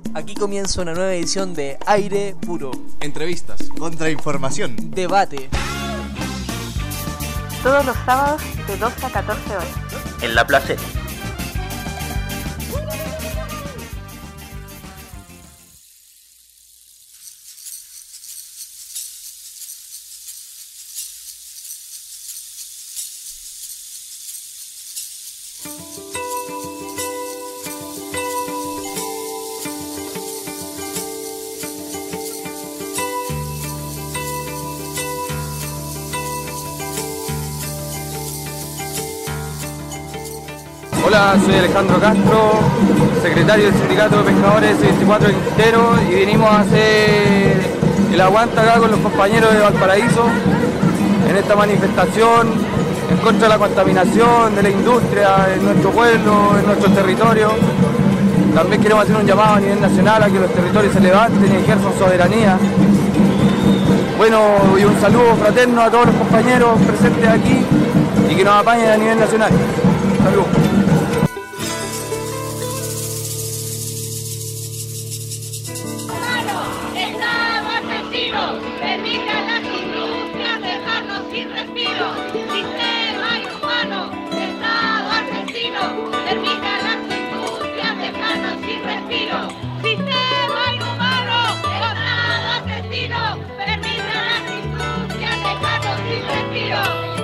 Aquí comienza una nueva edición de Aire Puro. Entrevistas, contrainformación, debate. Todos los sábados de 12 a 14 horas. En La Placeta. Hola, soy Alejandro Castro, secretario del Sindicato de Pescadores 24 de Quintero, y venimos a hacer el aguante acá con los compañeros de Valparaíso en esta manifestación en contra de la contaminación de la industria en nuestro pueblo, en nuestro territorio. También queremos hacer un llamado a nivel nacional a que los territorios se levanten y ejerzan soberanía. Bueno, y un saludo fraterno a todos los compañeros presentes aquí y que nos apañen a nivel nacional. Saludos. Permitan las industrias dejarnos sin respiro. Sistema inhumano, Estado argentino. Permitan las industrias dejarnos sin respiro. Sistema inhumano, Estado argentino. Permitan las industrias dejarnos sin respiro.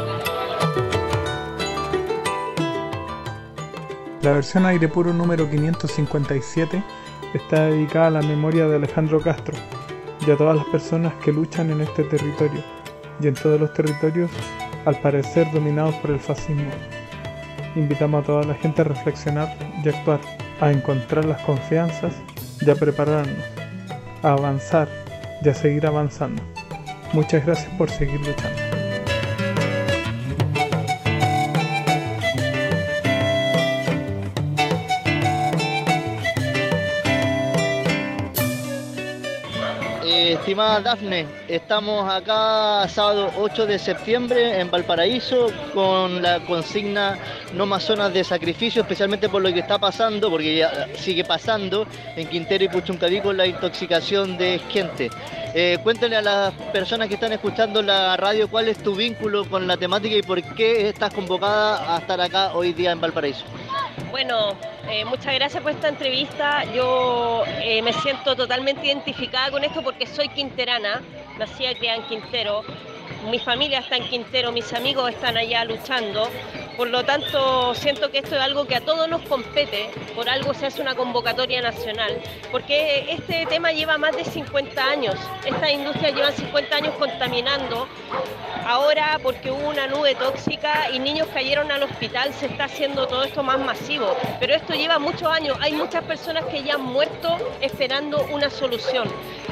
La versión Aire Puro número 557 está dedicada a la memoria de Alejandro Castro y a todas las personas que luchan en este territorio y en todos los territorios, al parecer dominados por el fascismo. Invitamos a toda la gente a reflexionar y actuar, a encontrar las confianzas y a prepararnos, a avanzar y a seguir avanzando. Muchas gracias por seguir luchando. Estimada Dafne, estamos acá sábado 8 de septiembre en Valparaíso con la consigna no más zonas de sacrificio, especialmente por lo que está pasando, porque ya sigue pasando en Quintero y Puchuncaví con la intoxicación de gente. Cuéntale a las personas que están escuchando la radio cuál es tu vínculo con la temática y por qué estás convocada a estar acá hoy día en Valparaíso. Bueno, muchas gracias por esta entrevista. Yo me siento totalmente identificada con esto porque soy quinterana, nací y criada en Quintero, mi familia está en Quintero, mis amigos están allá luchando, por lo tanto siento que esto es algo que a todos nos compete, por algo se hace una convocatoria nacional, porque este tema lleva más de 50 años, estas industrias llevan 50 años contaminando. Ahora, porque hubo una nube tóxica y niños cayeron al hospital, se está haciendo todo esto más masivo. Pero esto lleva muchos años. Hay muchas personas que ya han muerto esperando una solución.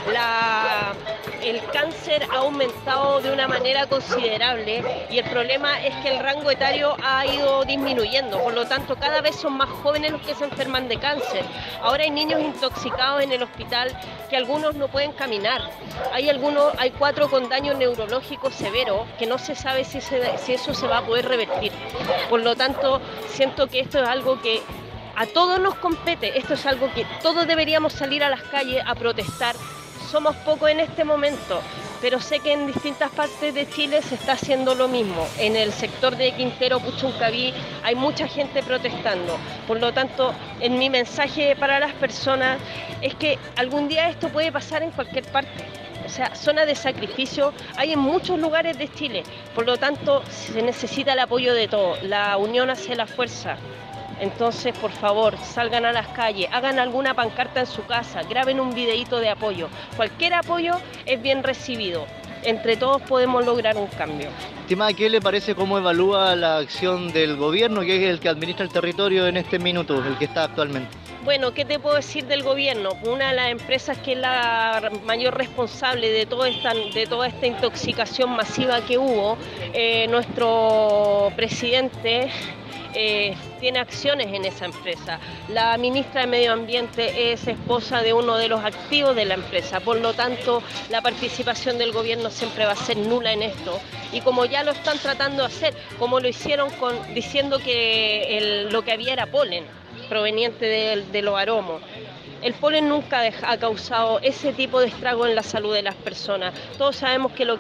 El cáncer ha aumentado de una manera considerable y el problema es que el rango etario ha ido disminuyendo. Por lo tanto, cada vez son más jóvenes los que se enferman de cáncer. Ahora hay niños intoxicados en el hospital que algunos no pueden caminar. Hay 4 con daño neurológico severo que no se sabe si eso se va a poder revertir. Por lo tanto, siento que esto es algo que a todos nos compete, esto es algo que todos deberíamos salir a las calles a protestar. Somos pocos en este momento, pero sé que en distintas partes de Chile se está haciendo lo mismo. En el sector de Quintero, Puchuncaví, hay mucha gente protestando. Por lo tanto, en mi mensaje para las personas es que algún día esto puede pasar en cualquier parte. O sea, zona de sacrificio hay en muchos lugares de Chile. Por lo tanto, se necesita el apoyo de todos. La unión hace la fuerza. Entonces, por favor, salgan a las calles, hagan alguna pancarta en su casa, graben un videíto de apoyo. Cualquier apoyo es bien recibido. Entre todos podemos lograr un cambio. Estimada, ¿qué le parece cómo evalúa la acción del gobierno, que es el que administra el territorio en este minuto, el que está actualmente? Bueno, ¿qué te puedo decir del gobierno? Una de las empresas que es la mayor responsable de toda esta intoxicación masiva que hubo, nuestro presidente tiene acciones en esa empresa. La ministra de Medio Ambiente es esposa de uno de los activos de la empresa, por lo tanto la participación del gobierno siempre va a ser nula en esto. Y como ya lo están tratando de hacer, como lo hicieron diciendo que lo que había era polen proveniente de los aromos. El polen nunca ha causado ese tipo de estrago en la salud de las personas. Todos sabemos que lo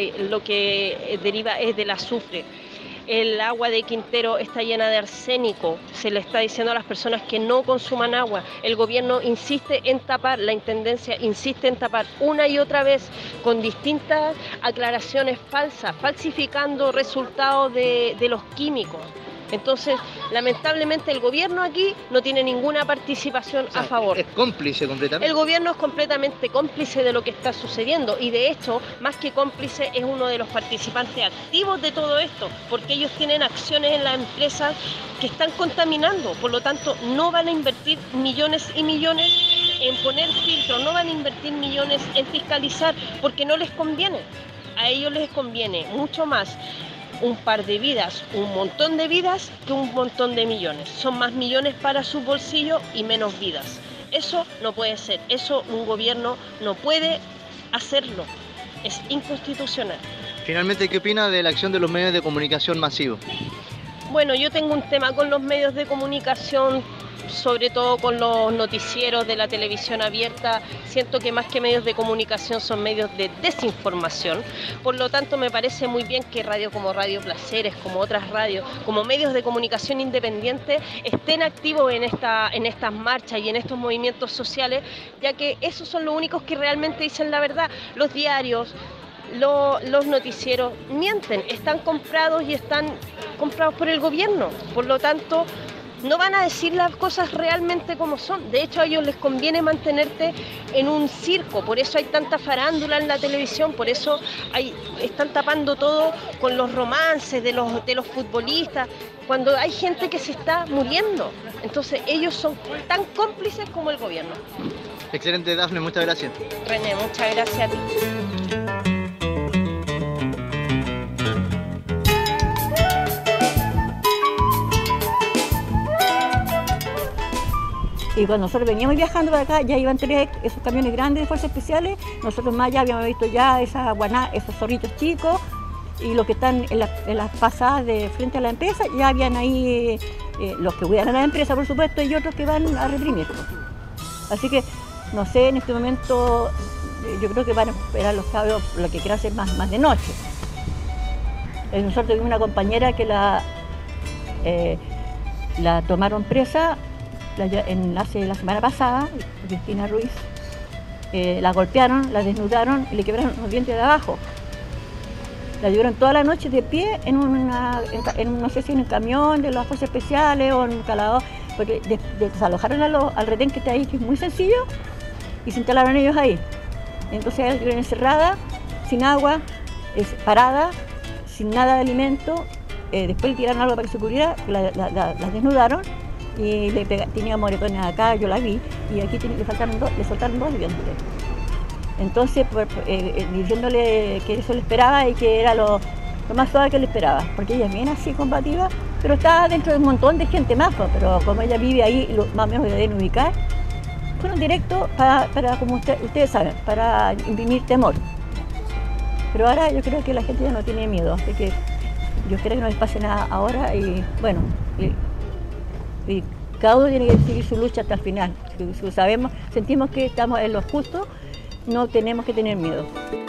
que deriva es del azufre. El agua de Quintero está llena de arsénico. Se le está diciendo a las personas que no consuman agua. El gobierno insiste en tapar, la intendencia insiste en tapar una y otra vez con distintas aclaraciones falsas, falsificando resultados de los químicos. Entonces, lamentablemente el gobierno aquí no tiene ninguna participación a favor. Es cómplice completamente. El gobierno es completamente cómplice de lo que está sucediendo y de hecho, más que cómplice, es uno de los participantes activos de todo esto, porque ellos tienen acciones en las empresas que están contaminando, por lo tanto no van a invertir millones y millones en poner filtros, no van a invertir millones en fiscalizar, porque no les conviene. A ellos les conviene mucho más un par de vidas, un montón de vidas, que un montón de millones. Son más millones para su bolsillo y menos vidas. Eso no puede ser, eso un gobierno no puede hacerlo, es inconstitucional. Finalmente, ¿qué opina de la acción de los medios de comunicación masivos? Bueno, yo tengo un tema con los medios de comunicación, sobre todo con los noticieros de la televisión abierta. Siento que más que medios de comunicación son medios de desinformación. Por lo tanto, me parece muy bien que radios como Radio Placeres, como otras radios, como medios de comunicación independientes, estén activos en estas marchas y en estos movimientos sociales, ya que esos son los únicos que realmente dicen la verdad. Los diarios, los noticieros mienten, están comprados y están comprados por el gobierno. Por lo tanto, no van a decir las cosas realmente como son. De hecho, a ellos les conviene mantenerte en un circo. Por eso hay tanta farándula en la televisión, por eso están tapando todo con los romances de los futbolistas, cuando hay gente que se está muriendo. Entonces, ellos son tan cómplices como el gobierno. Excelente, Dafne, muchas gracias. René, muchas gracias a ti. Y cuando nosotros veníamos viajando para acá, ya iban 3 esos camiones grandes de fuerzas especiales. Nosotros más ya habíamos visto ya esos zorritos chicos y los que están en las pasadas de frente a la empresa, ya habían ahí los que cuidan a la empresa, por supuesto, y otros que van a reprimir. Así que, no sé, en este momento yo creo que van a esperar los cabros lo que quieran hacer más de noche. Nosotros tuvimos una compañera que la tomaron presa la semana pasada, Cristina Ruiz. La golpearon, la desnudaron y le quebraron los dientes de abajo. La llevaron toda la noche de pie no sé si en un camión de las fuerzas especiales o en un calador, porque desalojaron al retén que está ahí, que es muy sencillo, y se instalaron ellos ahí. Entonces la tuvieron encerrada, sin agua, parada, sin nada de alimento. Después le tiraron algo para que se cubriera, la desnudaron. Y tenía moretones acá, yo la vi, y aquí le soltaron 2 dientes. Entonces, diciéndole que eso le esperaba y que era lo más suave que le esperaba, porque ella es bien así combativa, pero está dentro de un montón de gente más, pero como ella vive ahí, más o menos la deben ubicar, fueron directos para como ustedes saben, para imprimir temor. Pero ahora yo creo que la gente ya no tiene miedo, así que yo espero que no les pase nada ahora y bueno, y cada uno tiene que seguir su lucha hasta el final. Si sentimos que estamos en lo justo, no tenemos que tener miedo.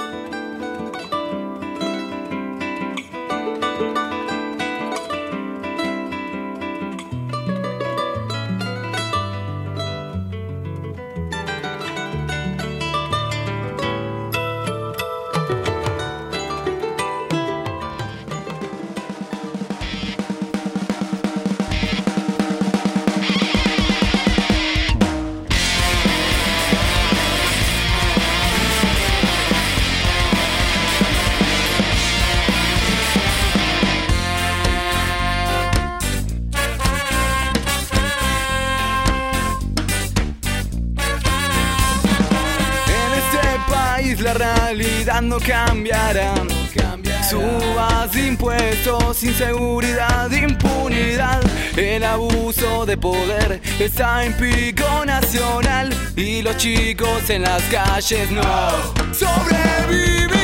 La realidad no cambiará. Subas de impuestos, inseguridad, impunidad. El abuso de poder está en pico nacional y los chicos en las calles no sobrevivirán.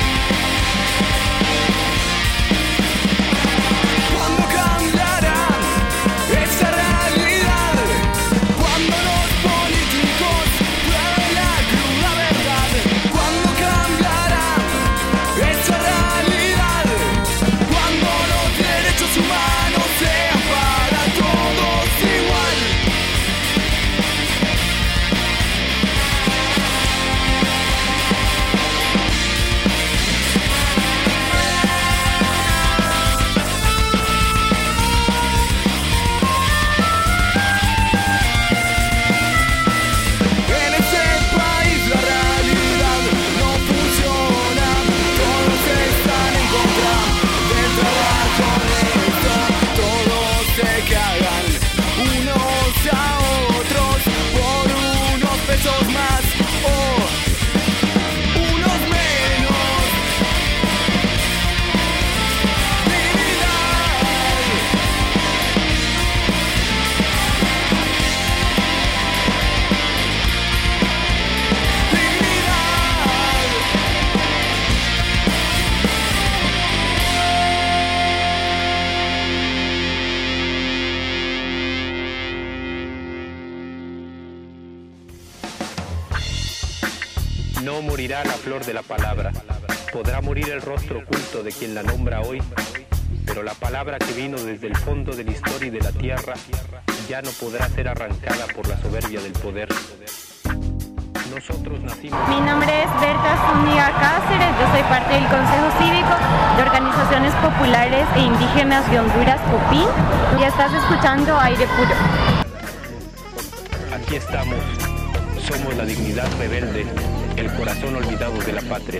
¿Cuándo cambiarán No morirá la flor de la palabra, podrá morir el rostro oculto de quien la nombra hoy, pero la palabra que vino desde el fondo de la historia y de la tierra ya no podrá ser arrancada por la soberbia del poder. Nosotros nacimos... Mi nombre es Berta Zúñiga Cáceres, yo soy parte del Consejo Cívico de Organizaciones Populares e Indígenas de Honduras, COPIN, y estás escuchando Aire Puro. Aquí estamos, somos la dignidad rebelde, el corazón olvidado de la patria.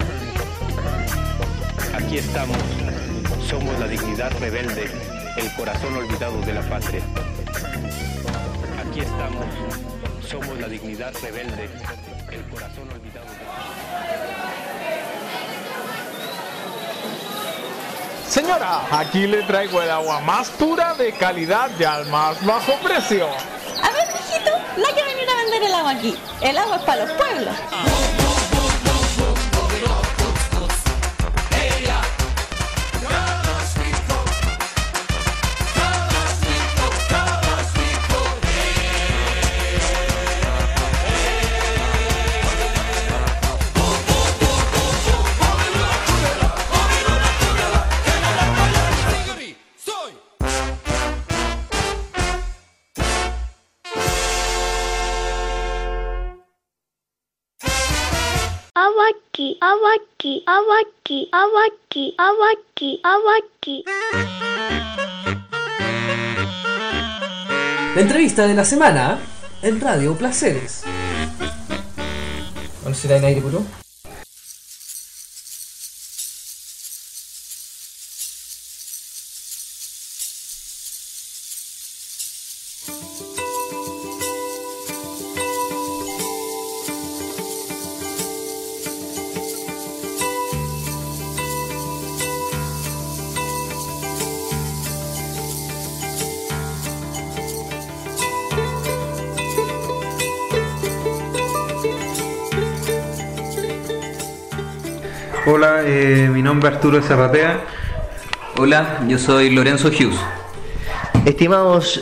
Aquí estamos, somos la dignidad rebelde, el corazón olvidado de la patria. Aquí estamos, somos la dignidad rebelde, el corazón olvidado de la patria. Señora, aquí le traigo el agua más pura, de calidad y al más bajo precio. A ver, mijito, no hay que venir a vender el agua aquí. El agua es para los pueblos. Awaki, awaki, awaki, awaki, awaki, awaki. La entrevista de la semana en Radio Placeres. ¿Cuál será en Aire Puro? Hola, mi nombre es Arturo Serratea. Hola, yo soy Lorenzo Hughes. Estimados,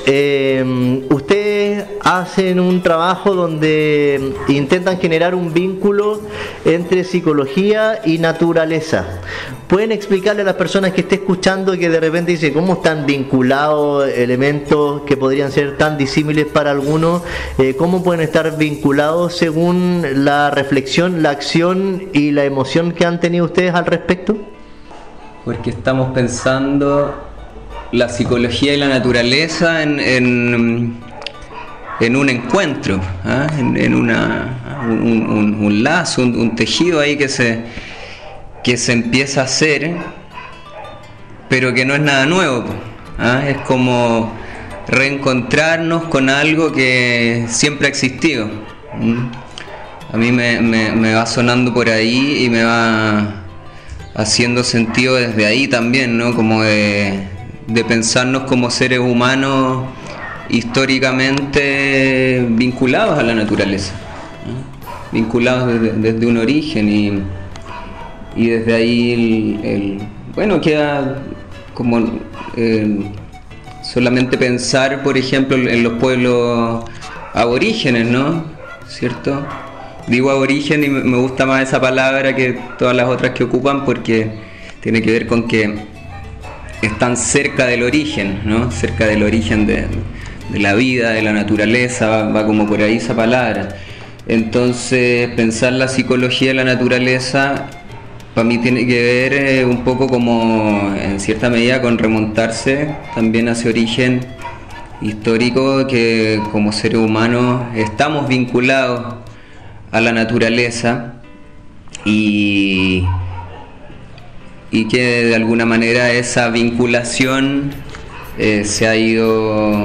ustedes hacen un trabajo donde intentan generar un vínculo entre psicología y naturaleza. ¿Pueden explicarle a las personas que estén escuchando que de repente dicen cómo están vinculados elementos que podrían ser tan disímiles para algunos? ¿Cómo pueden estar vinculados según la reflexión, la acción y la emoción que han tenido ustedes al respecto? Porque estamos pensando la psicología y la naturaleza en un encuentro, ¿eh? en un lazo, un tejido ahí que se empieza a hacer, pero que no es nada nuevo, ¿eh? Es como reencontrarnos con algo que siempre ha existido. A mí me va sonando por ahí y me va haciendo sentido desde ahí también, ¿no? Como de pensarnos como seres humanos históricamente vinculados a la naturaleza, ¿no? Vinculados desde un origen y desde ahí bueno, queda como solamente pensar, por ejemplo, en los pueblos aborígenes, ¿no? ¿Cierto? Digo aborigen y me gusta más esa palabra que todas las otras que ocupan porque tiene que ver con que están cerca del origen, ¿no? Cerca del origen de la vida, de la naturaleza, va como por ahí esa palabra. Entonces, pensar la psicología de la naturaleza, para mí tiene que ver un poco como, en cierta medida, con remontarse también a ese origen histórico que como seres humanos estamos vinculados a la naturaleza y que de alguna manera esa vinculación se ha ido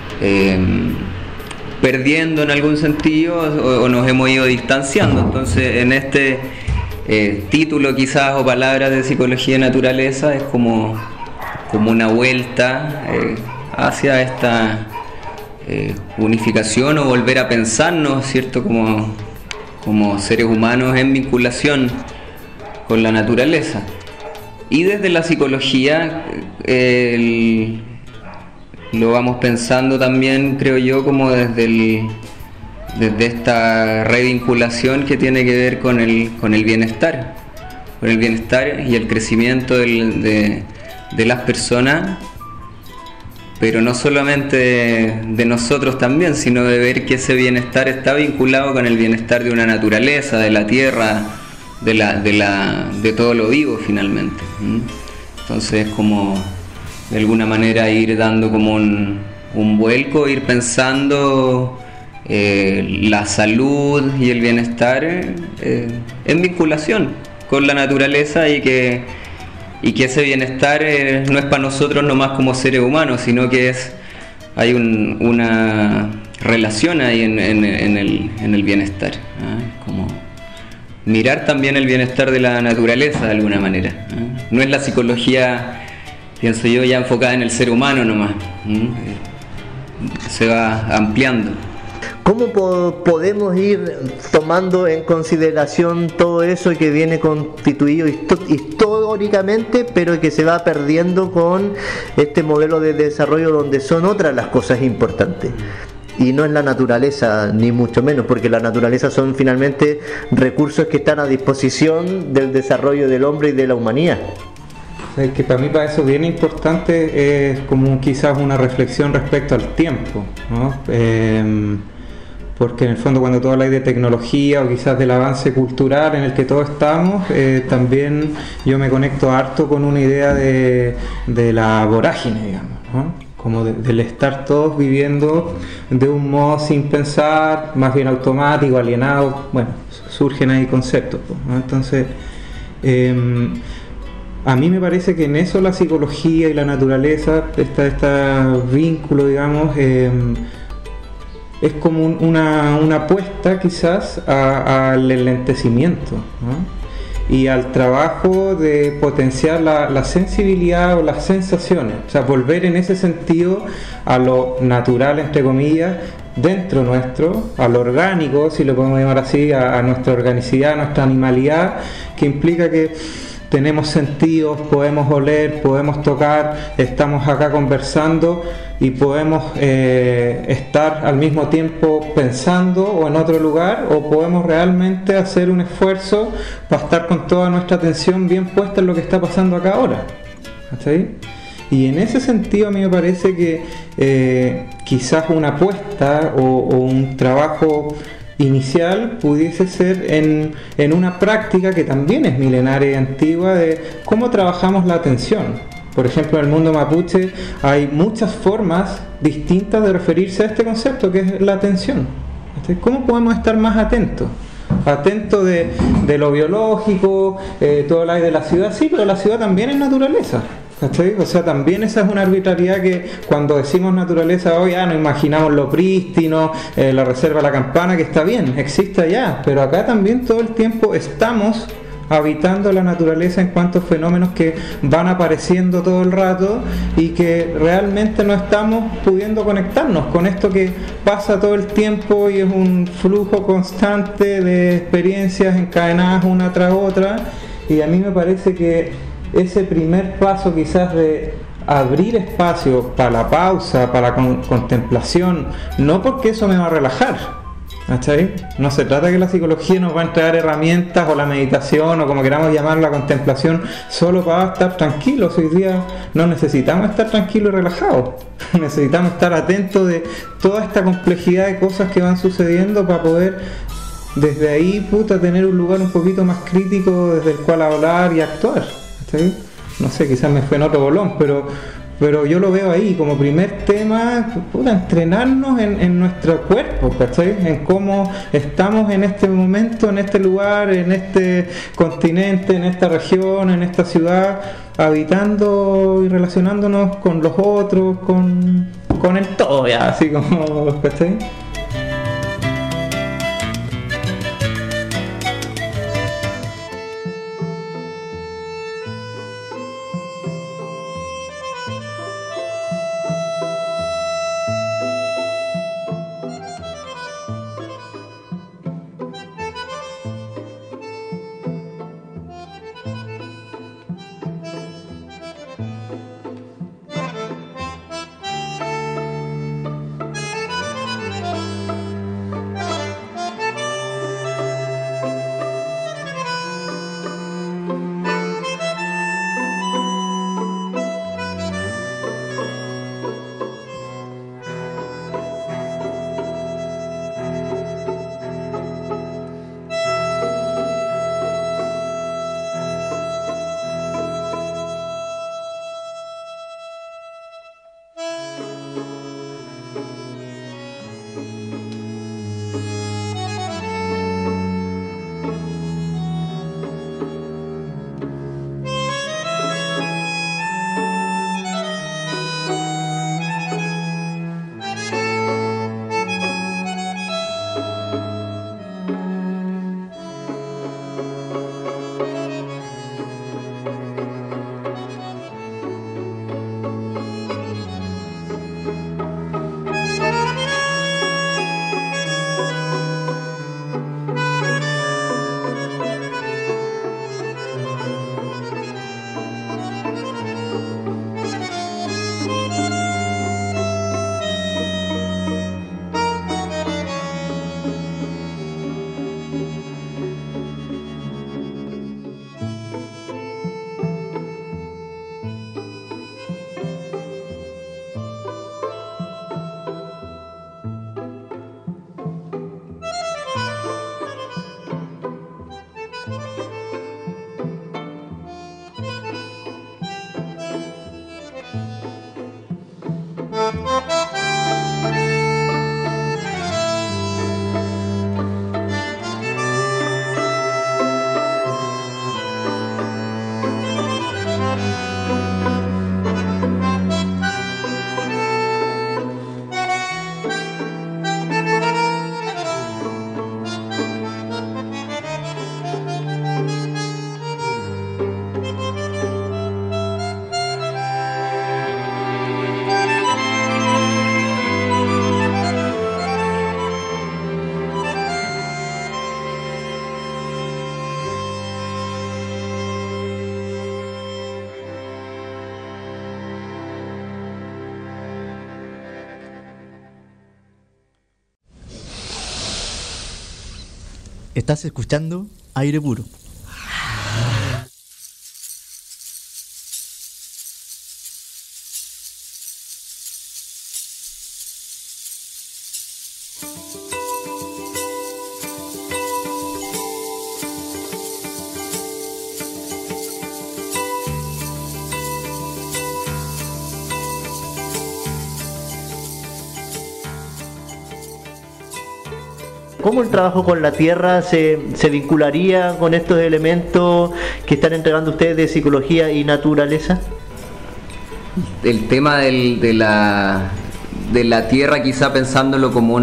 perdiendo en algún sentido o nos hemos ido distanciando. Entonces en este título quizás o palabras de psicología y naturaleza es como una vuelta hacia esta unificación o volver a pensarnos, ¿cierto? Como seres humanos en vinculación con la naturaleza. Y desde la psicología lo vamos pensando también, creo yo, como desde desde esta revinculación que tiene que ver con el bienestar y el crecimiento de las personas, pero no solamente de nosotros también, sino de ver que ese bienestar está vinculado con el bienestar de una naturaleza, de la tierra, de todo lo vivo finalmente. Entonces, como de alguna manera ir dando como un vuelco, ir pensando la salud y el bienestar en vinculación con la naturaleza, y que ese bienestar no es para nosotros nomás como seres humanos, sino que hay una relación ahí en el bienestar, como mirar también el bienestar de la naturaleza de alguna manera. No es la psicología, pienso yo, ya enfocada en el ser humano nomás, se va ampliando. ¿Cómo podemos ir tomando en consideración todo eso que viene constituido históricamente, pero que se va perdiendo con este modelo de desarrollo donde son otras las cosas importantes? Y no es la naturaleza, ni mucho menos, porque la naturaleza son finalmente recursos que están a disposición del desarrollo del hombre y de la humanidad. Es que para mí, para eso bien importante es como quizás una reflexión respecto al tiempo, ¿no? Porque en el fondo, cuando tú hablas de tecnología o quizás del avance cultural en el que todos estamos, también yo me conecto harto con una idea de la vorágine, digamos, ¿no? Como del estar todos viviendo de un modo sin pensar, más bien automático, alienado. Bueno, surgen ahí conceptos, ¿no? Entonces, a mí me parece que en eso la psicología y la naturaleza, este vínculo, digamos, es como una apuesta quizás al enlentecimiento, ¿no? Y al trabajo de potenciar la sensibilidad o las sensaciones, o sea, volver en ese sentido a lo natural, entre comillas, dentro nuestro, a lo orgánico, si lo podemos llamar así, a nuestra organicidad, a nuestra animalidad, que implica que tenemos sentidos, podemos oler, podemos tocar, estamos acá conversando y podemos estar al mismo tiempo pensando o en otro lugar, o podemos realmente hacer un esfuerzo para estar con toda nuestra atención bien puesta en lo que está pasando acá ahora. ¿Está ahí? Y en ese sentido a mí me parece que quizás una apuesta o un trabajo inicial pudiese ser en una práctica que también es milenaria y antigua, de cómo trabajamos la atención. Por ejemplo, en el mundo mapuche hay muchas formas distintas de referirse a este concepto, que es la atención. ¿Cómo podemos estar más atentos? Atentos de lo biológico, todo el aire de la ciudad, sí, pero la ciudad también es naturaleza. ¿Cachai? O sea, también esa es una arbitrariedad que cuando decimos naturaleza hoy, nos imaginamos lo prístino, la reserva La Campana, que está bien, existe allá, pero acá también todo el tiempo estamos habitando la naturaleza en cuanto a fenómenos que van apareciendo todo el rato y que realmente no estamos pudiendo conectarnos con esto que pasa todo el tiempo y es un flujo constante de experiencias encadenadas una tras otra. Y a mí me parece que ese primer paso quizás de abrir espacio para la pausa, para la contemplación, no porque eso me va a relajar, ¿cachai? No se trata que la psicología nos va a entregar herramientas, o la meditación, o como queramos llamarlo, la contemplación, solo para estar tranquilos. Hoy día no necesitamos estar tranquilos y relajados, necesitamos estar atentos de toda esta complejidad de cosas que van sucediendo para poder desde ahí, tener un lugar un poquito más crítico desde el cual hablar y actuar. ¿Sí? No sé, quizás me fue en otro bolón, pero yo lo veo ahí como primer tema, entrenarnos en nuestro cuerpo, ¿cachai? En cómo estamos en este momento, en este lugar, en este continente, en esta región, en esta ciudad, habitando y relacionándonos con los otros, con el todo, ya, así como, ¿cachai? Estás escuchando Aire Puro. ¿Cómo el trabajo con la tierra se vincularía con estos elementos que están entregando ustedes de psicología y naturaleza? El tema de la tierra, quizá pensándolo como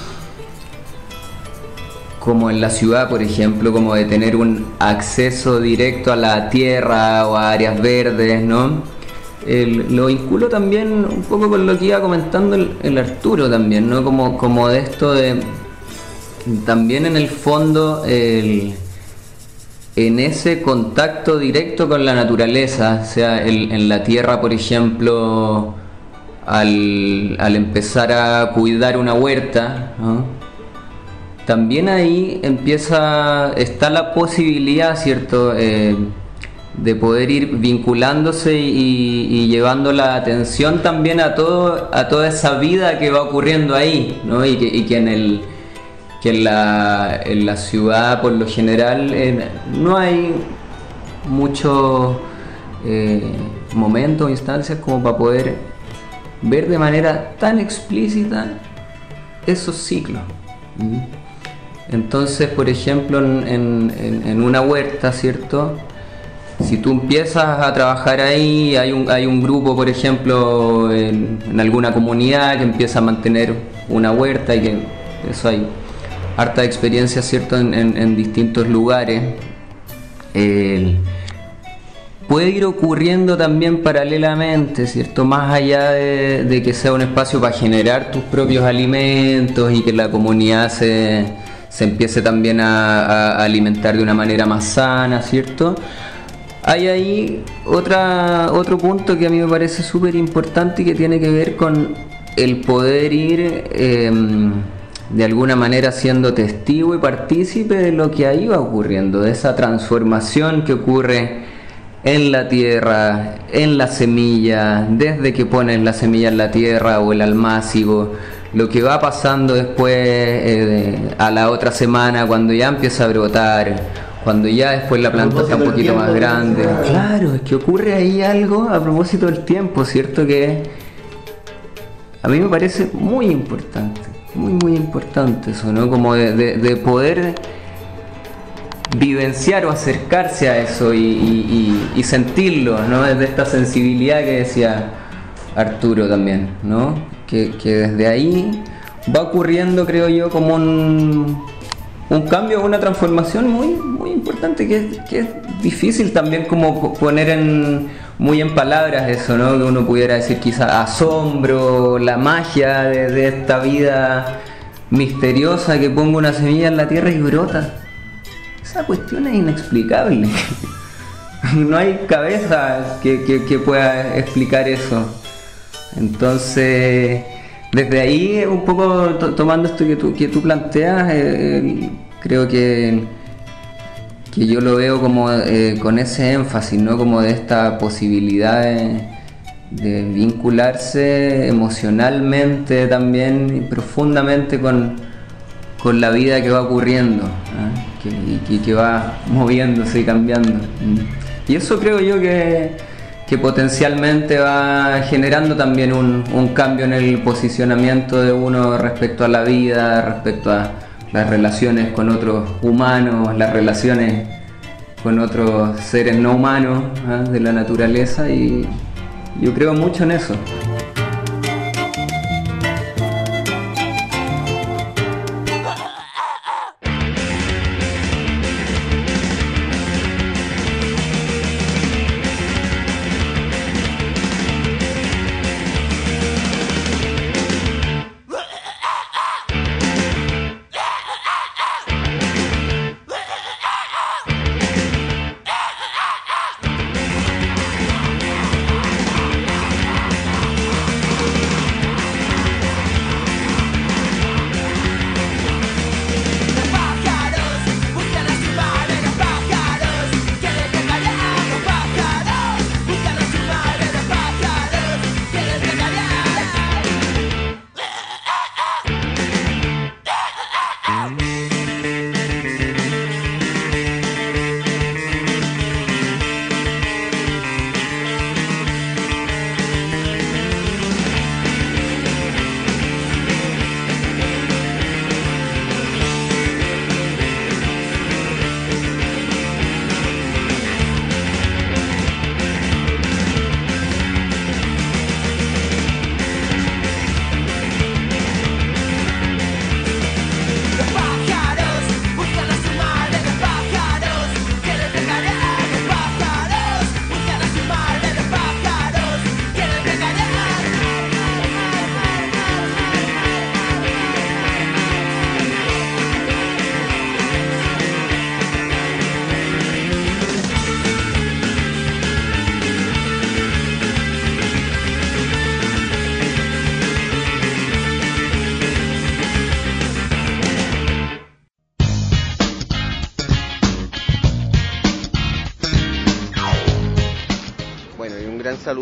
en la ciudad, por ejemplo, como de tener un acceso directo a la tierra o a áreas verdes, ¿no? Lo vinculo también un poco con lo que iba comentando el Arturo también, ¿no? Como de esto de... También en el fondo, en ese contacto directo con la naturaleza, o sea, en la tierra, por ejemplo, al empezar a cuidar una huerta, ¿no? También ahí está la posibilidad, ¿cierto?, de poder ir vinculándose y llevando la atención también a toda esa vida que va ocurriendo ahí, ¿no? Y que en la ciudad por lo general no hay muchos momentos o instancias como para poder ver de manera tan explícita esos ciclos. Entonces, por ejemplo, en una huerta, ¿cierto? Si tú empiezas a trabajar ahí, hay un grupo, por ejemplo, en alguna comunidad que empieza a mantener una huerta y que eso hay harta experiencia, ¿cierto?, en distintos lugares. Puede ir ocurriendo también paralelamente, ¿cierto?, más allá de que sea un espacio para generar tus propios alimentos y que la comunidad se empiece también a alimentar de una manera más sana, ¿cierto? Hay ahí otro punto que a mí me parece súper importante y que tiene que ver con el poder ir de alguna manera siendo testigo y partícipe de lo que ahí va ocurriendo, de esa transformación que ocurre en la tierra, en la semilla, desde que pones la semilla en la tierra o el almácigo, lo que va pasando después a la otra semana cuando ya empieza a brotar, cuando ya después la planta está un poquito más grande. Claro, es que ocurre ahí algo a propósito del tiempo, ¿cierto?, que a mí me parece muy importante. Muy importante eso, ¿no? Como de poder vivenciar o acercarse a eso y sentirlo, ¿no? Desde esta sensibilidad que decía Arturo también, ¿no? Que desde ahí va ocurriendo, creo yo, como un cambio, una transformación muy importante que es difícil también como poner muy en palabras eso, ¿no? Que uno pudiera decir quizá asombro, la magia de esta vida misteriosa que pongo una semilla en la tierra y brota. Esa cuestión es inexplicable. No hay cabeza que pueda explicar eso. Entonces, desde ahí, un poco tomando esto que tú planteas, creo que yo lo veo como con ese énfasis, ¿no? Como de esta posibilidad de vincularse emocionalmente también y profundamente con la vida que va ocurriendo, ¿eh? que va moviéndose y cambiando. Y eso creo yo que potencialmente va generando también un cambio en el posicionamiento de uno respecto a la vida, respecto a las relaciones con otros humanos, las relaciones con otros seres no humanos, ¿eh? De la naturaleza, y yo creo mucho en eso.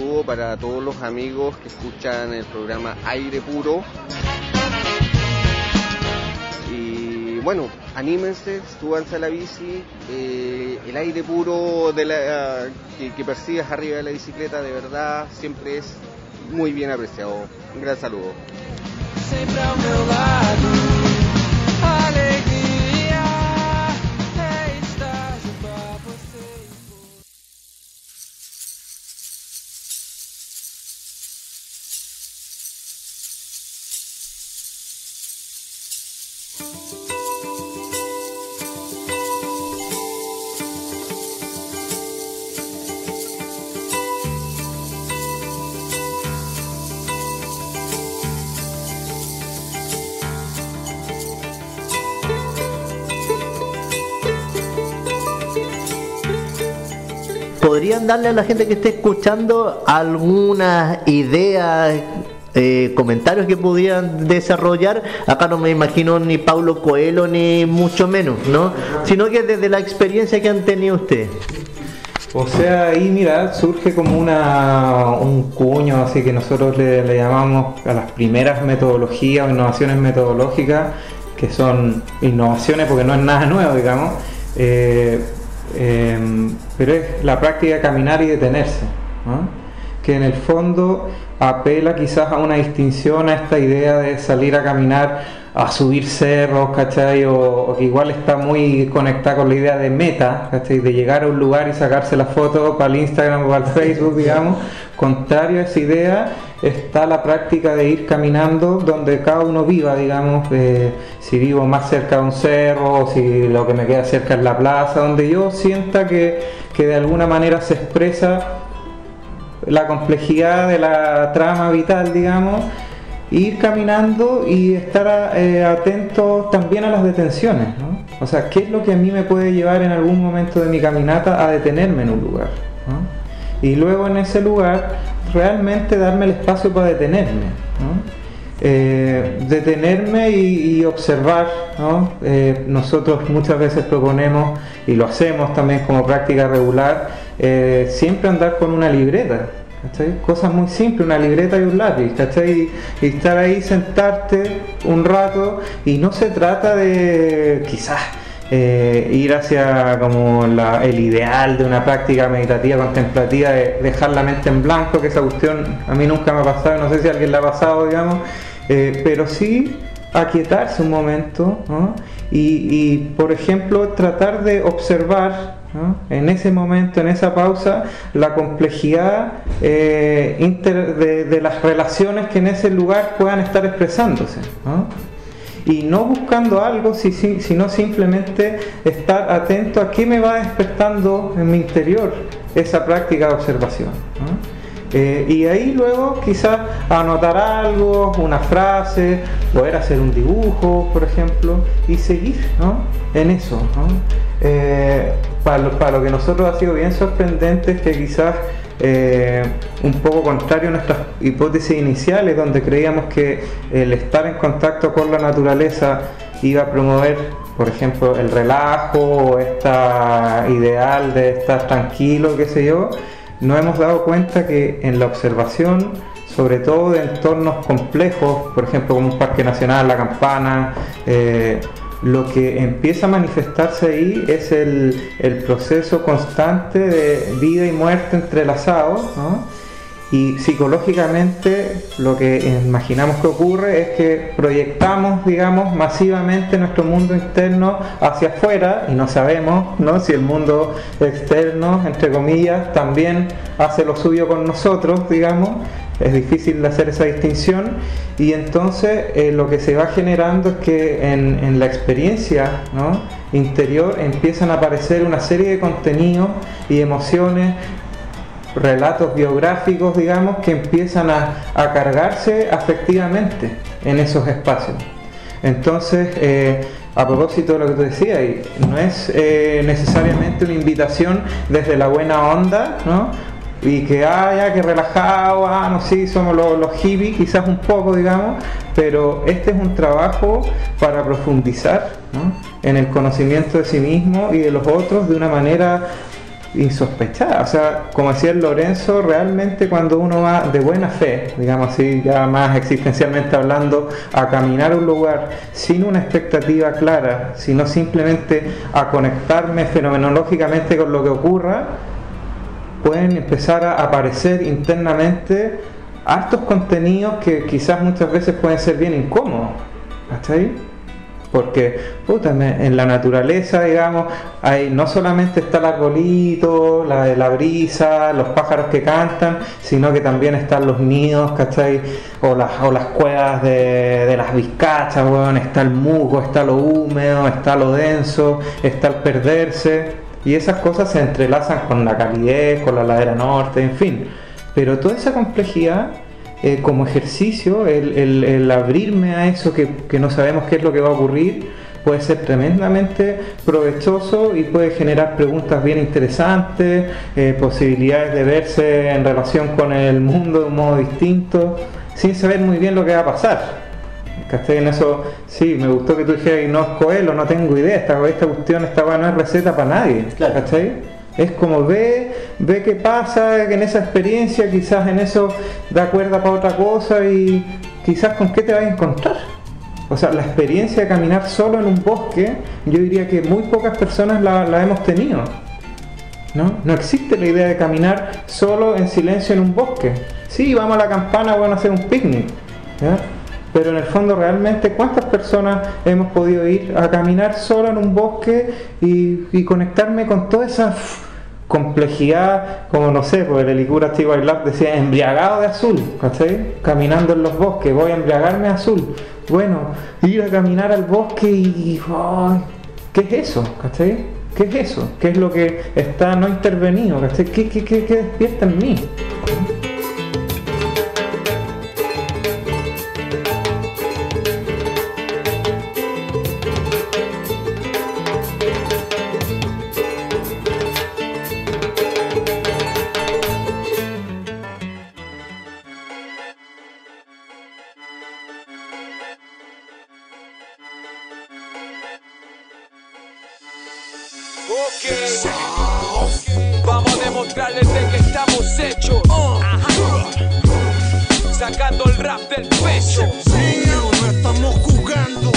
saludo para todos los amigos que escuchan el programa Aire Puro. Y bueno, anímense, súbanse a la bici, el aire puro que percibes arriba de la bicicleta de verdad siempre es muy bien apreciado. Un gran saludo. Sempre ao meu lado, alegria é estar junto a você. ¿Podrían darle a la gente que esté escuchando algunas ideas, comentarios que pudieran desarrollar? Acá no me imagino ni Paulo Coelho ni mucho menos, ¿no? Sino que desde la experiencia que han tenido ustedes. O sea, ahí mira, surge como un cuño así que nosotros le llamamos a las primeras metodologías o innovaciones metodológicas, que son innovaciones porque no es nada nuevo, digamos. Pero es la práctica de caminar y detenerse, ¿no? Que en el fondo apela quizás a una distinción a esta idea de salir a caminar, a subir cerros, ¿cachai? O que igual está muy conectada con la idea de meta, ¿cachai? De llegar a un lugar y sacarse la foto para el Instagram o para el Facebook, digamos. Contrario a esa idea está la práctica de ir caminando donde cada uno viva, digamos, si vivo más cerca de un cerro, o si lo que me queda cerca es la plaza, donde yo sienta que de alguna manera se expresa la complejidad de la trama vital, digamos, ir caminando y estar atento también a las detenciones, ¿no? O sea, ¿qué es lo que a mí me puede llevar en algún momento de mi caminata a detenerme en un lugar, ¿no? Y luego en ese lugar realmente darme el espacio para detenerme, ¿no? Detenerme y observar, ¿no? Nosotros muchas veces proponemos, y lo hacemos también como práctica regular, siempre andar con una libreta, ¿cachai? Cosas muy simples, una libreta y un lápiz, ¿cachai? Y estar ahí, sentarte un rato, y no se trata de quizás ir hacia como el ideal de una práctica meditativa, contemplativa, de dejar la mente en blanco, que esa cuestión a mí nunca me ha pasado, no sé si a alguien le ha pasado, digamos, pero sí aquietarse un momento, ¿no? Y por ejemplo tratar de observar, ¿no? En ese momento, en esa pausa, la complejidad de las relaciones que en ese lugar puedan estar expresándose, ¿no? Y no buscando algo, sino simplemente estar atento a qué me va despertando en mi interior esa práctica de observación, ¿no? Y ahí luego quizás anotar algo, una frase, poder hacer un dibujo, por ejemplo, y seguir, ¿no? En eso, ¿no? Para lo que nosotros ha sido bien sorprendente es que quizás un poco contrario a nuestras hipótesis iniciales, donde creíamos que el estar en contacto con la naturaleza iba a promover, por ejemplo, el relajo o esta ideal de estar tranquilo, qué sé yo, nos hemos dado cuenta que en la observación, sobre todo de entornos complejos, por ejemplo como un parque nacional, La Campana, lo que empieza a manifestarse ahí es el proceso constante de vida y muerte entrelazados, ¿no? Y psicológicamente lo que imaginamos que ocurre es que proyectamos, digamos, masivamente nuestro mundo interno hacia afuera y no sabemos, ¿no?, si el mundo externo, entre comillas, también hace lo suyo con nosotros, digamos. Es difícil de hacer esa distinción, y entonces lo que se va generando es que en la experiencia, ¿no?, interior empiezan a aparecer una serie de contenidos y emociones, relatos biográficos, digamos, que empiezan a cargarse afectivamente en esos espacios. Entonces, a propósito de lo que tú decías, no es necesariamente una invitación desde la buena onda, ¿no?, y que ya que relajado, no, sí, somos los hippies, quizás un poco, digamos, pero este es un trabajo para profundizar, ¿no?, en el conocimiento de sí mismo y de los otros de una manera insospechada. O sea, como decía el Lorenzo, realmente cuando uno va de buena fe, digamos así, ya más existencialmente hablando, a caminar a un lugar sin una expectativa clara, sino simplemente a conectarme fenomenológicamente con lo que ocurra, pueden empezar a aparecer internamente hartos contenidos que quizás muchas veces pueden ser bien incómodos. ¿Cachai? Porque en la naturaleza, digamos, no solamente está el arbolito, la brisa, los pájaros que cantan, sino que también están los nidos, ¿cachai? O las cuevas de las vizcachas, bueno, está el musgo, está lo húmedo, está lo denso, está el perderse, y esas cosas se entrelazan con la calidez, con la ladera norte, en fin. Pero toda esa complejidad, como ejercicio, el abrirme a eso que no sabemos qué es lo que va a ocurrir, puede ser tremendamente provechoso y puede generar preguntas bien interesantes, posibilidades de verse en relación con el mundo de un modo distinto, sin saber muy bien lo que va a pasar. ¿Cachai? En eso, sí, me gustó que tú dijeras, no es Coelho, no tengo idea, esta cuestión, esta no es receta para nadie, ¿cachai? Es como ve qué pasa, que en esa experiencia quizás en eso da cuerda para otra cosa y quizás con qué te vas a encontrar. O sea, la experiencia de caminar solo en un bosque, yo diría que muy pocas personas la hemos tenido. No existe la idea de caminar solo en silencio en un bosque. Sí, vamos a la campana, vamos a hacer un picnic, ¿ya? Pero en el fondo realmente, ¿cuántas personas hemos podido ir a caminar solo en un bosque y conectarme con toda esa complejidad, como no sé, pues el Elicura Steve Aguilar decía embriagado de azul, ¿cachai? Caminando en los bosques, voy a embriagarme de azul. Bueno, ir a caminar al bosque y ¿qué es eso? ¿Cachai? ¿Qué es eso? ¿Qué es lo que está no intervenido? ¿Cachai? ¿Qué despierta en mí? Vamos a demostrarles de que estamos hechos. Sacando el rap del pecho. No estamos jugando.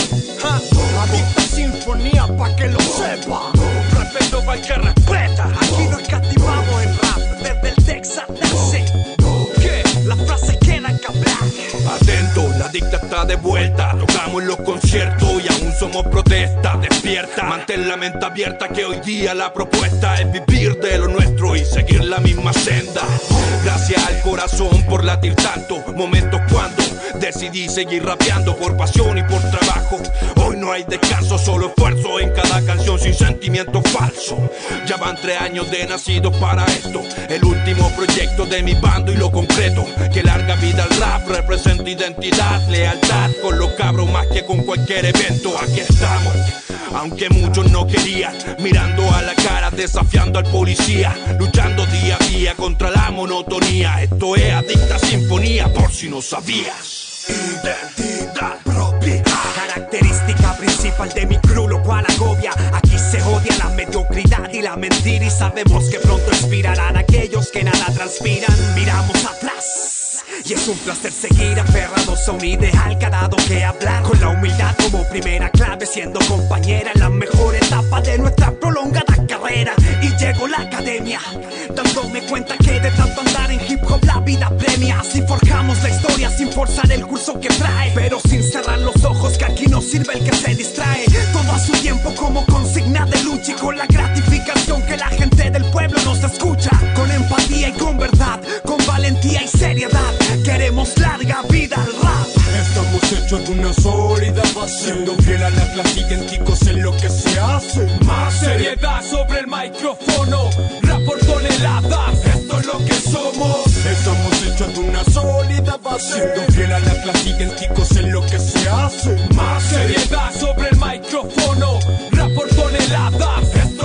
Adicta sinfonía pa' que lo sepa. Respeto para el que respeta. Aquí no escatimamos en rap. Desde el Texas nace. ¿Qué? Las frases quedan que hablar. Atento, la dicta está de vuelta. Tocamos en los conciertos y aún somos protesta. Despierta, mantén la mente abierta que hoy día la propuesta es vivir de lo nuestro y seguir la misma senda. Gracias al corazón por latir tanto. Momentos cuando decidí seguir rapeando por pasión y por trabajo. Hoy no hay descanso, solo esfuerzo en cada canción sin sentimiento falso. Ya van 3 años de nacido para esto. El último proyecto de mi bando y lo concreto. Que larga vida al rap representa identidad, lealtad con los cabros más que con cualquier evento. Aquí estamos, aunque muchos no querían, mirando a la cara, desafiando al policía, luchando día a día contra la monotonía. Esto es Adicta Sinfonía, por si no sabías. Identidad propia, característica principal de mi crew, lo cual agobia. Aquí se odia la mediocridad y la mentira, y sabemos que pronto inspirarán a aquellos que nada transpiran. Miramos atrás y es un placer seguir aferrados a un ideal que ha dado que hablar, con la humildad como primera clave, siendo compañera en la mejor etapa de nuestra prolongada carrera. Y llegó la academia, dándome cuenta que de tanto andar en hip hop la vida premia. Si forjamos la historia sin forzar el curso que trae, pero sin cerrar los ojos, que aquí no sirve el que se distrae. Todo a su tiempo como consigna de lucha, y con la gratificación que la gente del pueblo nos escucha. Con empatía y con verdad, con valentía y seriedad, queremos larga vida al rap. Estamos hechos de una sólida base, siendo fiel a la clase, idénticos en lo que se hace. Más seriedad sobre el micrófono, rap por toneladas, esto es lo que somos. Estamos hechos de una sólida base, siendo fiel a la clase, idénticos en lo que se hace. Más seriedad sobre el micrófono, rap por toneladas, esto es lo que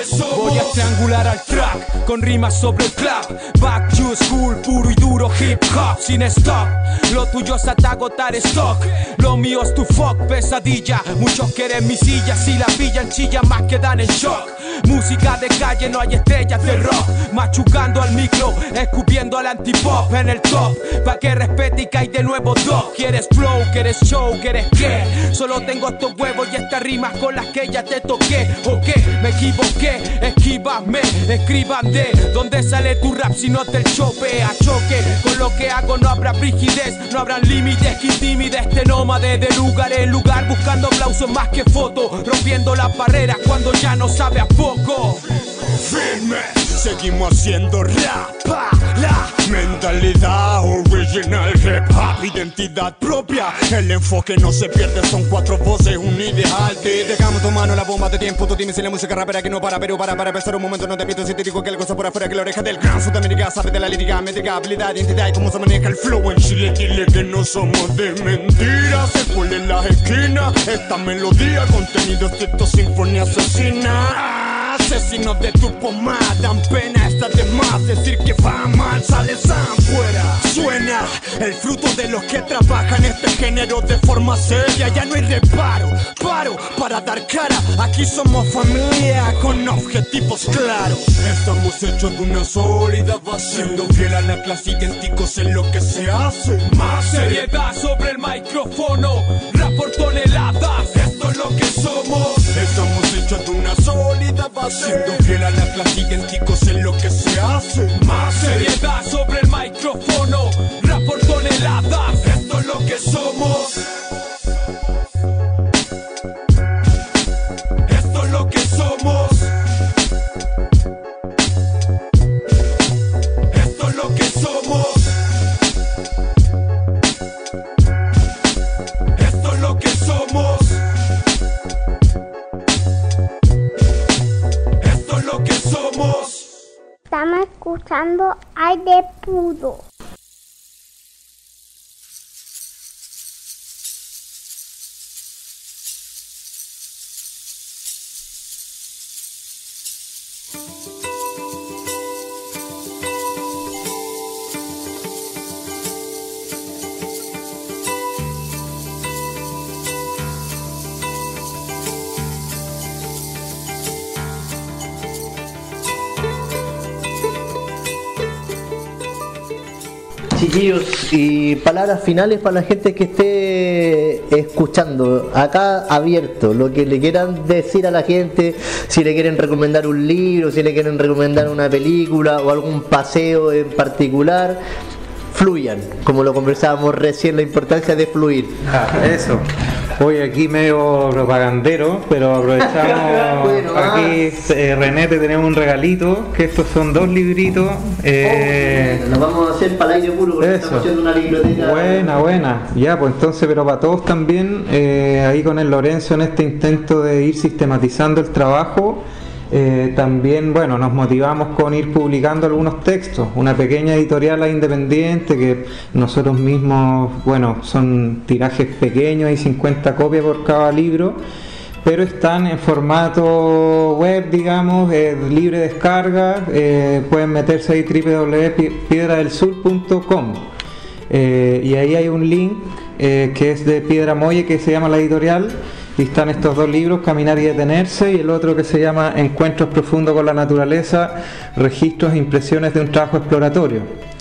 somos. Voy a triangular al track con rimas sobre el clap. Back to school, puro y duro hip hop sin stop. Lo tuyo es hasta agotar stock. Lo mío es tu fuck, pesadilla. Muchos quieren mi silla, si la pillan chillan más que dan en shock. Música de calle, no hay estrellas de rock. Machucando al micro, escupiendo al antipop en el top. Pa' que respete y cae de nuevo dos. ¿Quieres flow? ¿Quieres show? ¿Quieres qué? Solo tengo estos huevos y estas rimas con las que ya te toqué. ¿O qué? Me equivoqué, esquívame, escriban de dónde sale tu rap si no te el chope. A choque, con lo que hago no habrá rigidez, no habrán límites que intimide este nómade de lugar en lugar, buscando aplausos más que fotos, rompiendo las barreras cuando ya no sabe a poco. Firme, seguimos haciendo rap. La mentalidad original hip hop, identidad propia. El enfoque no se pierde, son 4 voces, un ideal. Te dejamos tu mano la bomba de tiempo. Tú dime si la música rapera que no para, pero para pensar un momento no te pido si te digo que algo está por afuera que la oreja del gran Sudamérica sabe de la lírica, métrica, habilidad, identidad y cómo se maneja el flow en Chile. Dile que no somos de mentiras, se cuelen las esquinas. Esta melodía, contenido estricto, sinfonía asesina. Asesinos de tu pomada dan pena, está de más decir que va mal, sales afuera. Suena el fruto de los que trabajan este género de forma seria. Ya no hay reparo, paro para dar cara. Aquí somos familia con objetivos claros. Estamos hechos de una sólida base, siendo fiel a la clase, idénticos en lo que se hace. Más seriedad sobre el micrófono, rap por toneladas, esto es lo que somos. Estamos hechos de una sólida base, siendo fiel a la clase, idénticos en lo que se hace. Más seriedad sobre el micrófono, rap por toneladas, esto es lo que somos. Esto es lo que somos. Esto es lo que somos. Esto es lo que somos. Esto es lo que somos. Estamos escuchando Aire Puro. Chiquillos, y palabras finales para la gente que esté escuchando. Acá abierto, lo que le quieran decir a la gente, si le quieren recomendar un libro, si le quieren recomendar una película o algún paseo en particular, fluyan, como lo conversábamos recién, la importancia de fluir. Eso. Hoy aquí medio propagandero, pero aprovechamos. Bueno, aquí René, te tenemos un regalito, que estos son 2 libritos. Nos vamos a hacer para el aire puro porque estamos haciendo una biblioteca. Buena. Ya, pues entonces, pero para todos también, ahí con el Lorenzo en este intento de ir sistematizando el trabajo. También, bueno, nos motivamos con ir publicando algunos textos, una pequeña editorial independiente que nosotros mismos, bueno, son tirajes pequeños, hay 50 copias por cada libro, pero están en formato web, digamos, libre descarga. Pueden meterse ahí www.piedradelsur.com y ahí hay un link que es de Piedra Molle, que se llama la editorial. Y están estos 2 libros, Caminar y Detenerse, y el otro que se llama Encuentros profundos con la naturaleza, registros e impresiones de un trabajo exploratorio.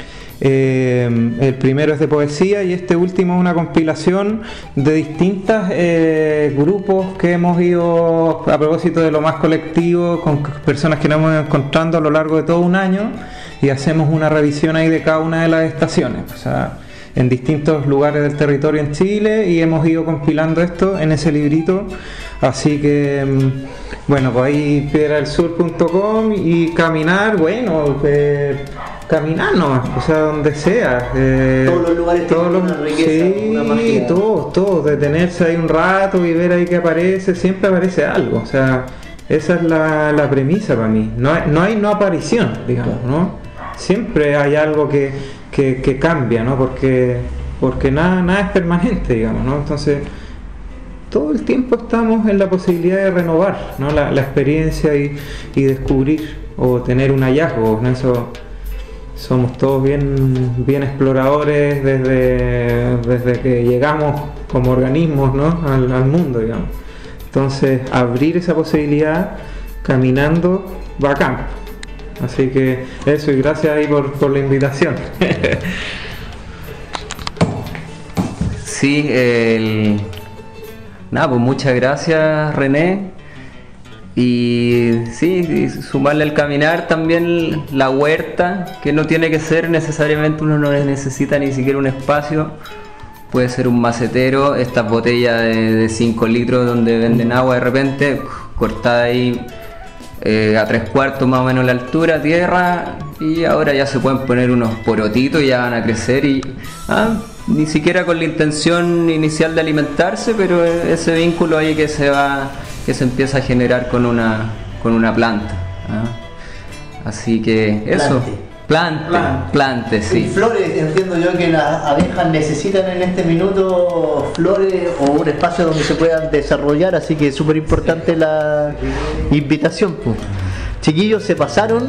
El primero es de poesía y este último es una compilación de distintos grupos que hemos ido, a propósito de lo más colectivo, con personas que nos hemos ido encontrando a lo largo de todo un año, y hacemos una revisión ahí de cada una de las estaciones. O sea, en distintos lugares del territorio en Chile, y hemos ido compilando esto en ese librito. Así que, bueno, pues ahí piedradelsur.com y caminar, bueno, caminar nomás, o sea, donde sea. Todos los lugares tienen una riqueza, sí, una magia. Todos, detenerse ahí un rato y ver ahí que aparece, siempre aparece algo, o sea, esa es la premisa para mí. No hay aparición, digamos, ¿no? Siempre hay algo que cambia, ¿no? Porque nada es permanente, digamos, ¿no? Entonces todo el tiempo estamos en la posibilidad de renovar, ¿no? la experiencia y descubrir o tener un hallazgo, ¿no? Eso, somos todos bien exploradores desde que llegamos como organismos, ¿no? al mundo, digamos. Entonces, abrir esa posibilidad caminando, bacán. Así que eso, y gracias ahí por la invitación. Sí, nada, pues muchas gracias, René. Y sí, sumarle al caminar también la huerta, que no tiene que ser necesariamente, uno no necesita ni siquiera un espacio, puede ser un macetero, estas botellas de 5 litros donde venden agua de repente, cortada ahí a 3/4 más o menos la altura, tierra, y ahora ya se pueden poner unos porotitos y ya van a crecer y ni siquiera con la intención inicial de alimentarse, pero ese vínculo ahí que se empieza a generar con una planta. Así que eso, plante, sí. Y flores, entiendo yo que las abejas necesitan en este minuto flores o un espacio donde se puedan desarrollar, así que es súper importante la invitación, pues. Chiquillos, se pasaron.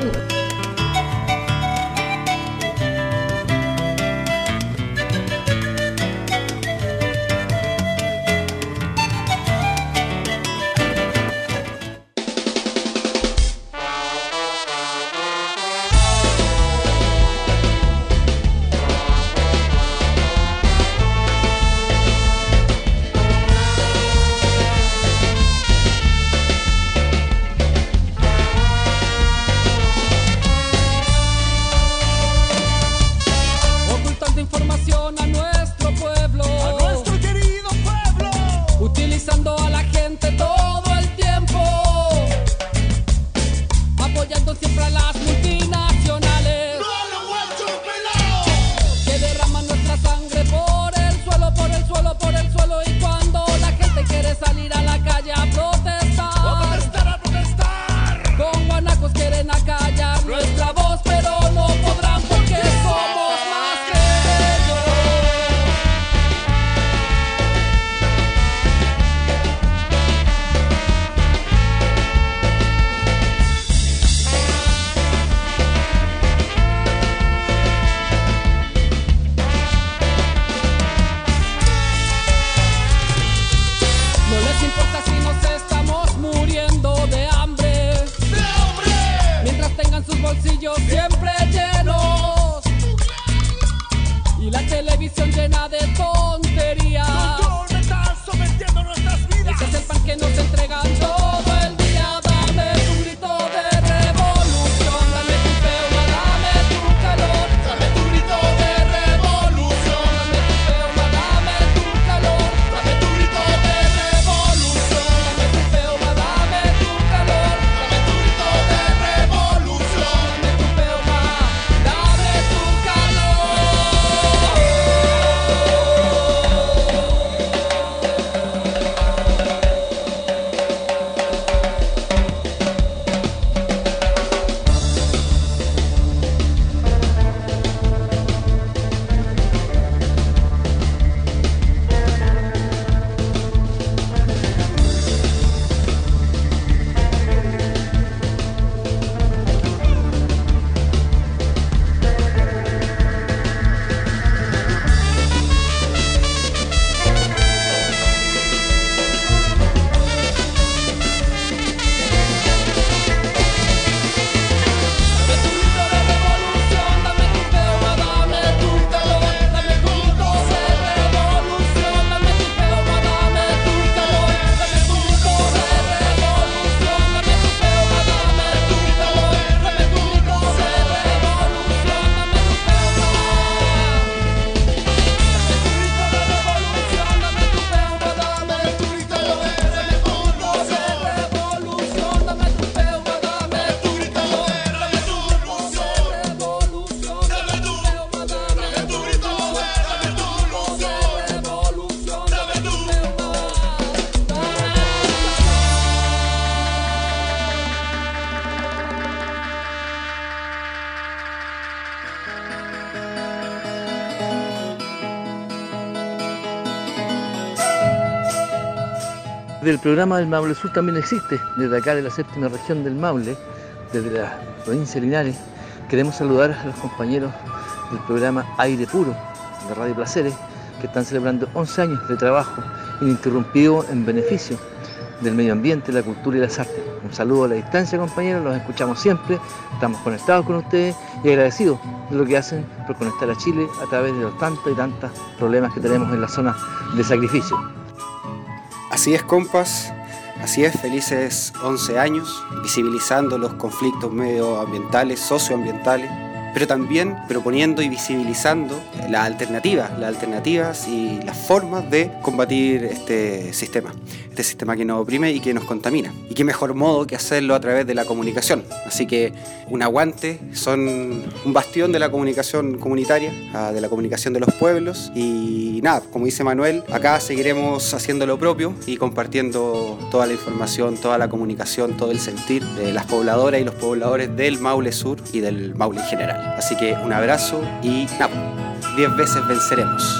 del programa del Maule Sur también existe, desde acá de la 7ª región del Maule, desde la provincia de Linares. Queremos saludar a los compañeros del programa Aire Puro de Radio Placeres, que están celebrando 11 años de trabajo ininterrumpido en beneficio del medio ambiente, la cultura y las artes. Un saludo a la distancia, compañeros, los escuchamos siempre, estamos conectados con ustedes y agradecidos de lo que hacen por conectar a Chile a través de los tantos y tantos problemas que tenemos en la zona de sacrificio. Así es, compas, así es, felices 11 años, visibilizando los conflictos medioambientales, socioambientales, pero también proponiendo y visibilizando las alternativas y las formas de combatir este sistema que nos oprime y que nos contamina. Y qué mejor modo que hacerlo a través de la comunicación. Así que un aguante, son un bastión de la comunicación comunitaria, de la comunicación de los pueblos. Y nada, como dice Manuel, acá seguiremos haciendo lo propio y compartiendo toda la información, toda la comunicación, todo el sentir de las pobladoras y los pobladores del Maule Sur y del Maule en general. Así que un abrazo y nada, 10 veces venceremos.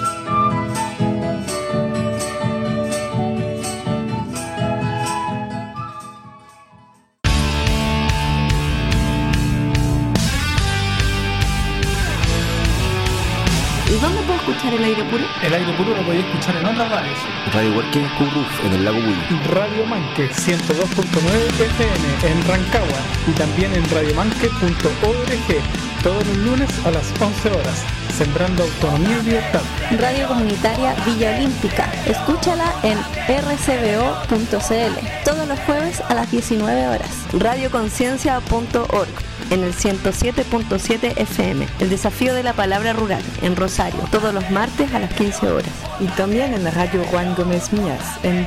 ¿Y dónde puedo escuchar el aire puro? El aire puro lo podéis escuchar en otras radios. Radio Huarque en Curruf, en el lago Buy. Radio Manque 102.9 FM en Rancagua y también en radiomanque.org todos los lunes a las 11 horas, sembrando autonomía y libertad. Radio Comunitaria Villa Olímpica, escúchala en rcbo.cl todos los jueves a las 19 horas. Radioconciencia.org en el 107.7 FM, el desafío de la palabra rural, en Rosario, todos los martes a las 15 horas. Y también en la Radio Juan Gómez Mías, en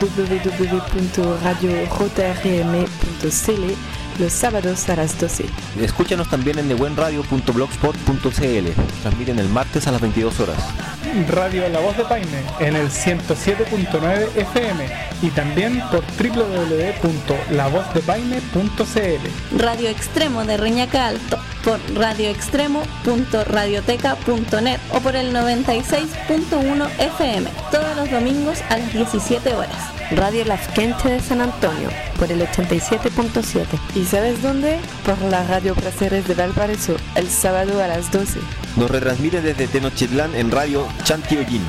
www.radiojrm.cl, los sábados a las 12. Escúchanos también en nebuenradio.blogspot.cl, transmiten el martes a las 22 horas. Radio La Voz de Paine, en el 107.9 FM y también por www.lavozdepaine.cl. Radio Extremo de Reñaca Alto, por radioextremo.radioteca.net o por el 96.1 FM, todos los domingos a las 17 horas. Radio Lafkenche de San Antonio, por el 87.7. ¿Y sabes dónde? Por la Radio Placeres de Valparaíso, el sábado a las 12. Nos retransmite desde Tenochtitlán en Radio Chantiolín,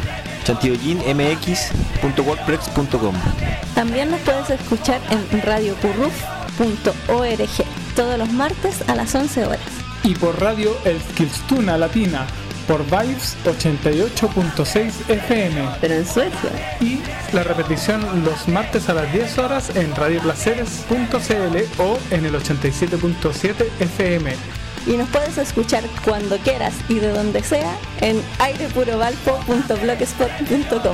chantiollinmx.wordpress.com. También nos puedes escuchar en radiocurruf.org todos los martes a las 11 horas. Y por Radio Eskilstuna Latina, por Vibes 88.6 FM, pero en Suecia. Y la repetición los martes a las 10 horas en radioplaceres.cl o en el 87.7 FM. Y nos puedes escuchar cuando quieras y de donde sea en airepurovalpo.blogspot.com.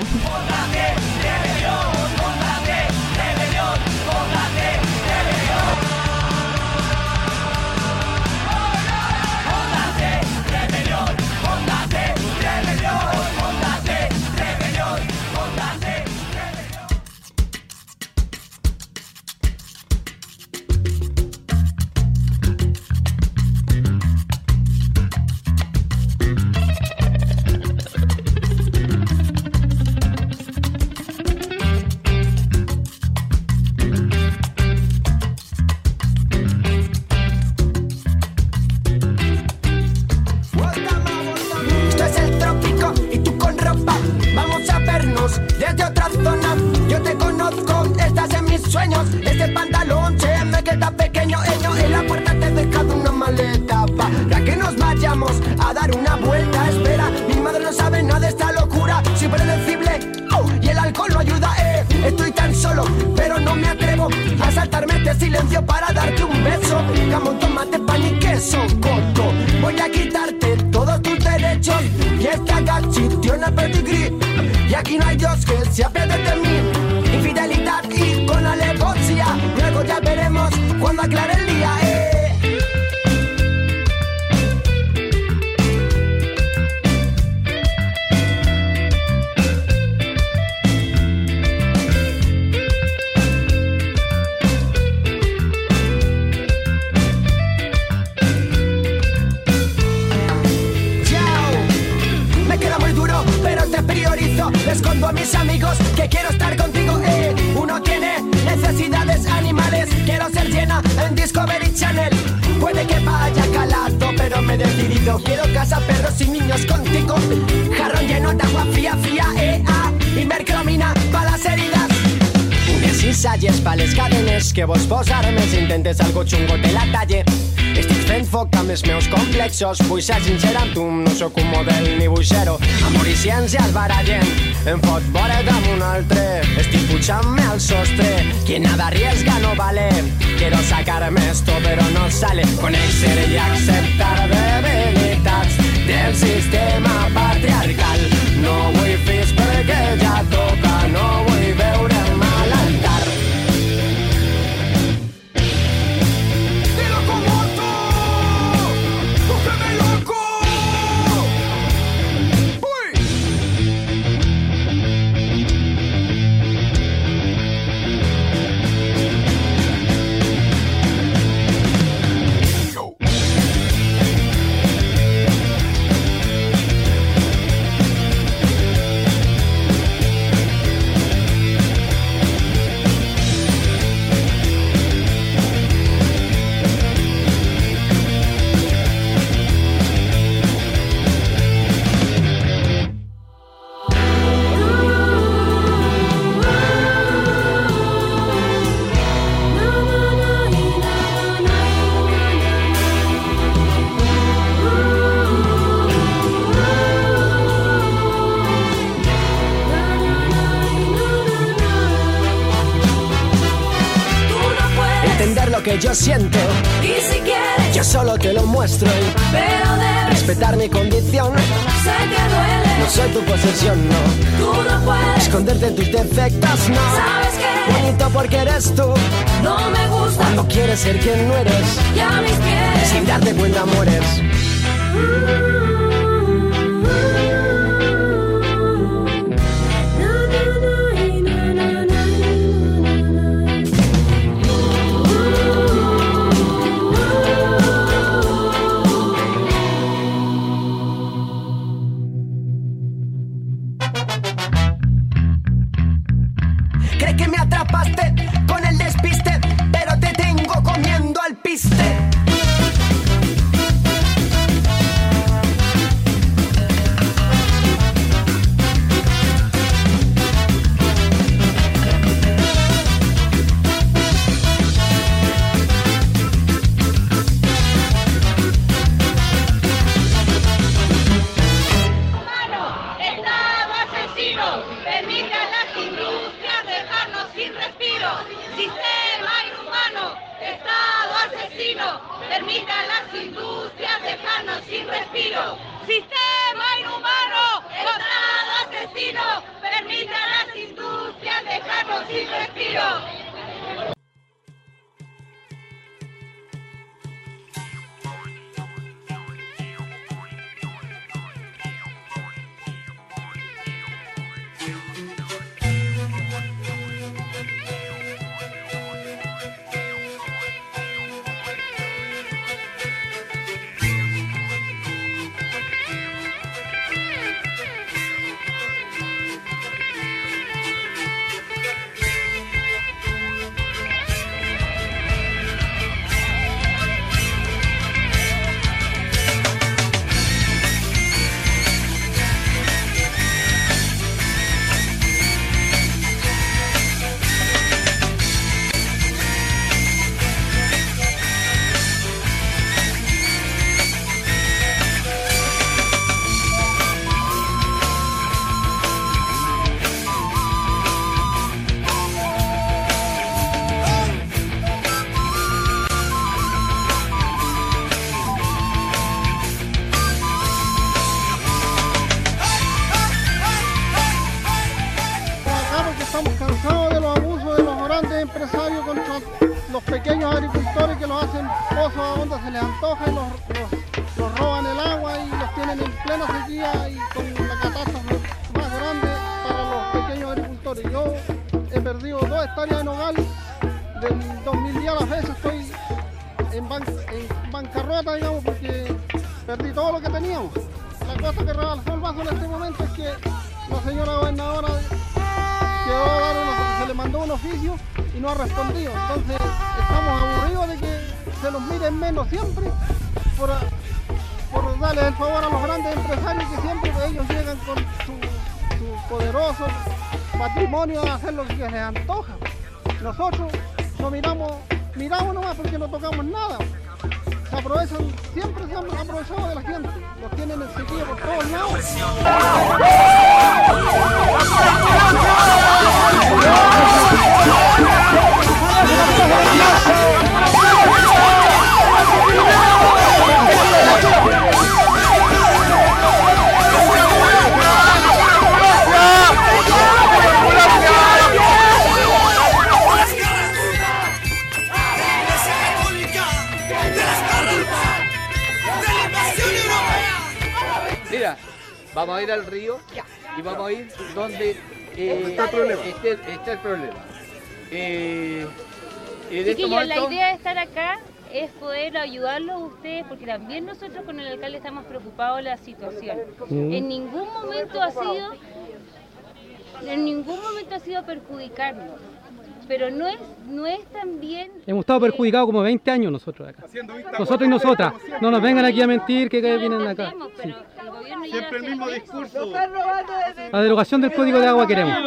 Este pantalón se me queda pequeño, en la puerta te he dejado una maleta para que nos vayamos a dar una vuelta. Espera, mi madre no sabe nada de esta locura, impredecible, y el alcohol no ayuda, estoy tan solo, pero no me atrevo a saltarme este silencio para darte un beso. Jamón, tomate, pan y queso, coco, voy a quitarte todos tus derechos y esta gachitiona pedigrí, y aquí no hay Dios que se apiade de mí. Infidelidad y con alevosía, luego ya veremos cuando aclare el día, Me queda muy duro, pero te priorizo. Le escondo a mis amigos que quiero estar contigo, Uno tiene Discovery Channel. Puede que vaya calado, pero me he decidido. Quiero casa, perros y niños contigo. Jarrón lleno de agua fría, y mercromina para las heridas. Unes i salles pa les cadenes que vos posar-me si intentes algo xungo te la talle. Estic fent foc amb els meus complexos. Vull ser sincer amb tu, no sóc un model ni buixero. Amor i ciència es barallen, em fot vora amb un altre. Estic pujant-me al sostre, quien nada arriesga no vale. Quiero sacarme esto pero no sale. Conèixer i acceptar debilitats del sistema patriarcal. No vull fills perquè ja toca, no vull veure mal al tar. Que yo siento, y si quieres yo solo te lo muestro, pero debes respetar mi condición. Sé que duele, no soy tu posesión, no. Tú no puedes esconderte en tus defectos, no. Sabes que bonito porque eres tú. No me gusta cuando quieres ser quien no eres. Y a mis pies sin darte cuenta mueres. Y no ha respondido, entonces estamos aburridos de que se los mire en menos siempre por darle el favor a los grandes empresarios que siempre ellos llegan con su poderoso patrimonio a hacer lo que les antoja. Nosotros no miramos nomás porque no tocamos nada. Se aprovechan, siempre se han aprovechado de la gente, los tienen en sequía por todos lados. Mira, vamos a ir al río y vamos a ir donde está el problema. Chiquillos, la idea de estar acá es poder ayudarlos a ustedes, porque también nosotros con el alcalde estamos preocupados de la situación. En ningún momento ha sido perjudicarnos. Pero no es tan bien... Hemos estado perjudicados como 20 años nosotros acá. Nosotros y nosotras. No nos vengan aquí a mentir que vienen acá. Sí. Siempre el mismo discurso. La derogación del Código de Agua queremos.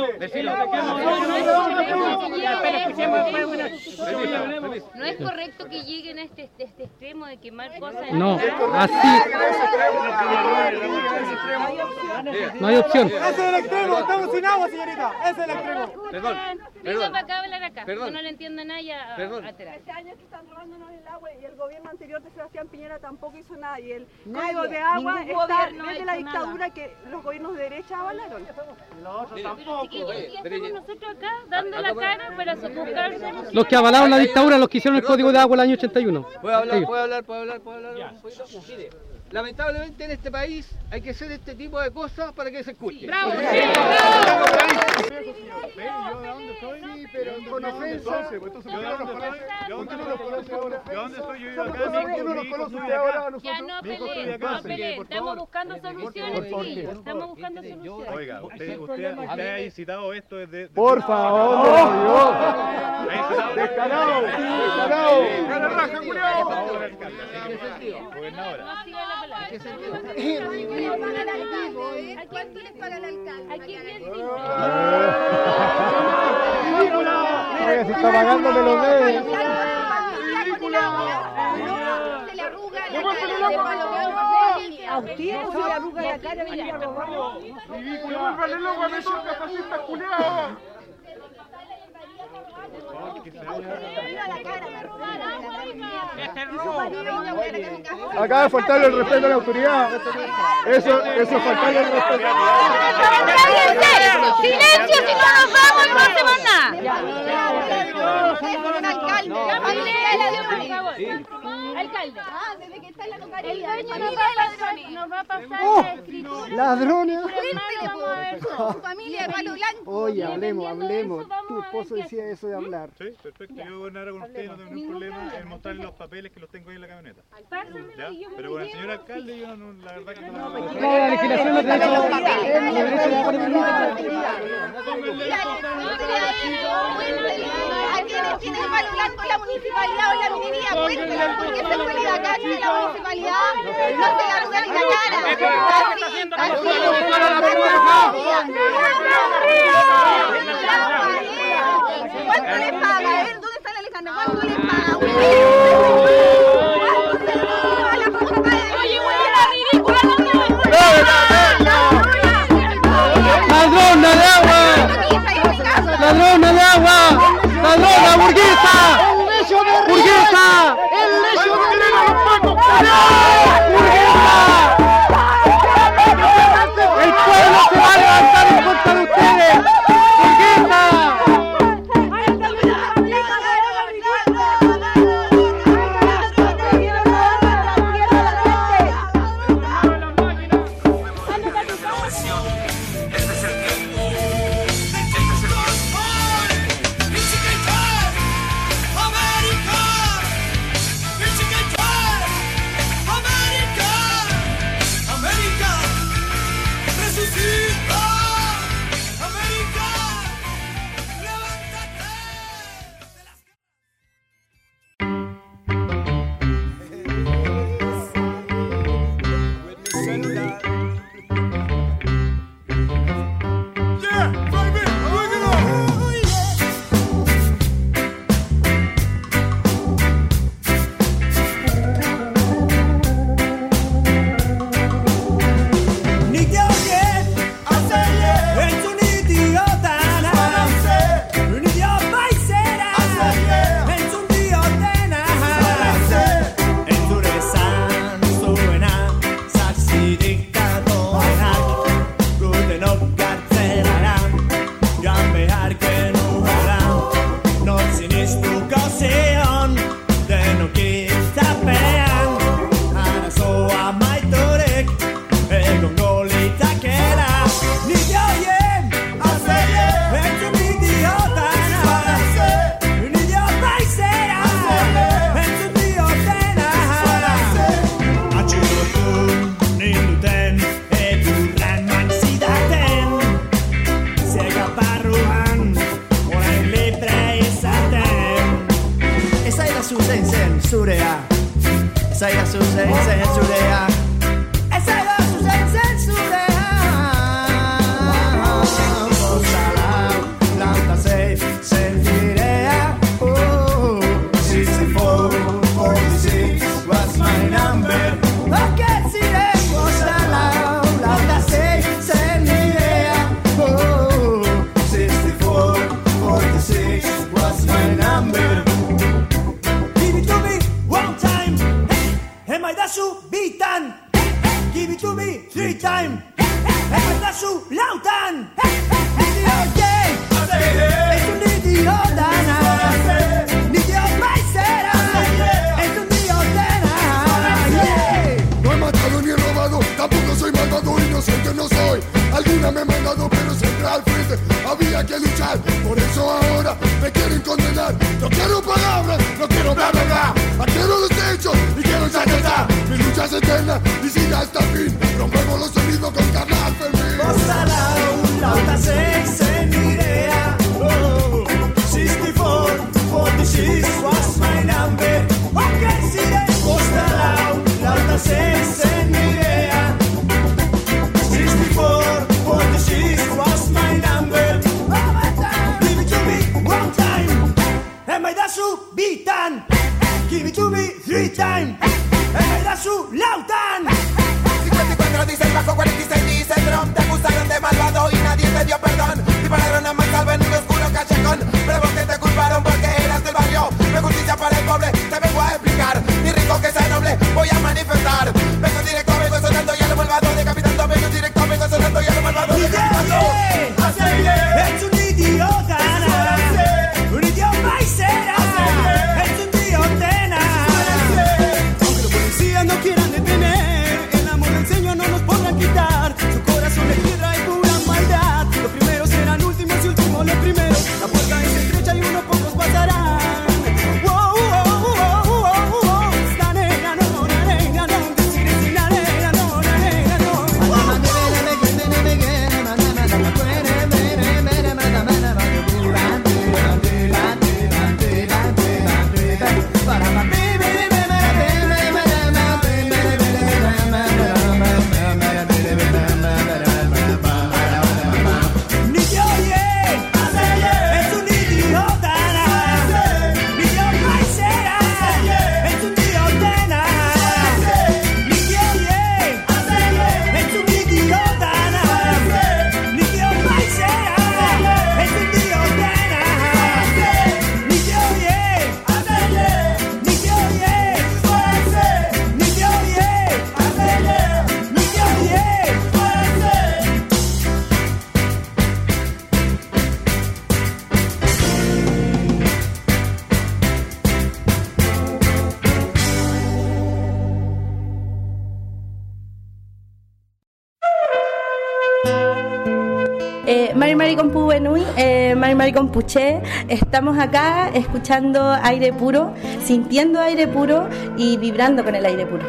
No es correcto que lleguen a este extremo de quemar cosas. No, así. No hay opción. Ese es el extremo, estamos sin agua, señorita. Ese es el extremo. Perdón. Venga para acá, hablar acá. Yo no le entiendo nada ya. Hace años que están robándonos el agua y el gobierno anterior de Sebastián Piñera tampoco hizo nada. Y el Código de Agua está desde la dictadura que los gobiernos de derecha avalaron. Pero chiquillos, estamos nosotros acá dando la cara para buscar soluciones. Los que avalaron la dictadura, los que hicieron el Código de Agua el año 81. ¿Puedo hablar? Mire, lamentablemente en este país hay que hacer este tipo de cosas para que se escuche. ¡Bravo! Yo de dónde estoy, pero con ofensa. ¿De dónde estoy? Yo acá. Ya no peleen, estamos buscando soluciones, chiquillos. Estamos buscando soluciones. Oiga, usted ha incitado esto desde... Por favor, descarado. Gobernadora. ¿Qué sentido? ¿A quién les paga el alcalde? ¿A quién les Oiga, si está pagando me lo debe. Se le arruga la cara. A usted no se le arruga la cara, venía a robar. ¡Devuélvale loco a esos capacistas culiados! Acaba de faltarle el respeto a la autoridad. Eso es faltarle el respeto. ¡Silencio! Si no nos vamos, no hacemos nada. Alcalde. Desde que está en la notaría. El dueño nos va a pasar la escritura. Ladrones. Su familia de palo blanco. Oye, hablemos. Tu esposo decía eso de hablar. Sí, perfecto. Yo voy a hablar con usted, no tengo ningún problema en mostrarle los papeles que los tengo ahí en la camioneta. ¿Ya? Pero con el señor alcalde yo no, la verdad que no... La legislación no tiene los ¿A quiénes tienen el palo blanco la municipalidad o la minería? Cuéntenle por qué se fue de acá en la municipalidad. No se le arruga ni la cara. ¿Cuánto les paga? ¿Dónde está el Alejandro? ¿Cuánto les paga? Oye, era ridícula, ¡Ladrona de agua! ¡Ladrona de agua! ¡Ladrona, burguesa! ¡Burguesa! ¡El lecho de ¡Burguesa! ¡El pueblo se va a levantar en contra de ustedes! sensen surea. Saya su sensen surea. Saya su sensen surea. Bosala, lanta sei sendirea. Oh, 64, 46 was my number. Okay, sire, bosala, lanta sei sendirea. Oh, 64, 46 was my number. Give it to me one time. Am I dasu beaten? Give it to me 3 times. Am I dasu lautan? Idiot, es un idiota. Idiot, maicera. Es un idiotena. No he matado ni he robado, tampoco soy malvado, inocente no soy. Alguna me he mandado, pero siempre al frente había que luchar. Por eso ahora me quieren condenar. No quiero palabras, no quiero bla bla bla. Quiero los hechos y quiero ya. Mi lucha es eterna y sigue hasta el fin. Rompemos los sonidos con carnal Fermín. Bosala, lauta seis en idea. Oh, 64, 46 was my number. Okay, sire, bosala, lauta seis en idea. 64, 46 was my number. Give it to me one time. Am I dasu beaten? Give it to me 3 times. Am I dasu lautan? 54 dice el bajo, 46 dice el drum. Te acusaron de malvado y nadie te dio perdón. Dispararon a mansalva en un oscuro callejón. Pero vos que te culparon porque eras del barrio. No hay justicia para el pobre, te vengo a explicar. Ni rico que sea noble, voy a manifestar. Vengo directo, vengo sonando y a lo malvado decapitando. Vengo directo, vengo sonando y a lo malvado decapitando. Es un idiota. Un idiota maicera. Es un idiotena. Aunque los policías no quieran detener, el amor del Señor no nos podrán quitar. Su corazón es piedra y pura maldad. Los primeros serán últimos y últimos los primeros. La puerta es estrecha y unos pocos pasarán. Wow, wow, wow, wow, wow. Esta nena no, la nena no. Decir es la nena no, la nena no. Ni te oye, es un idiota. Ni te maicera, es un idiotena. Ni te oye, es un idiota. Ni te maicera, es un idiotena. Ni te oye, ni te oye, ni te oye, ni te oye. Mari con Pubenui, Mari con Puché, estamos acá escuchando aire puro, sintiendo aire puro y vibrando con el aire puro.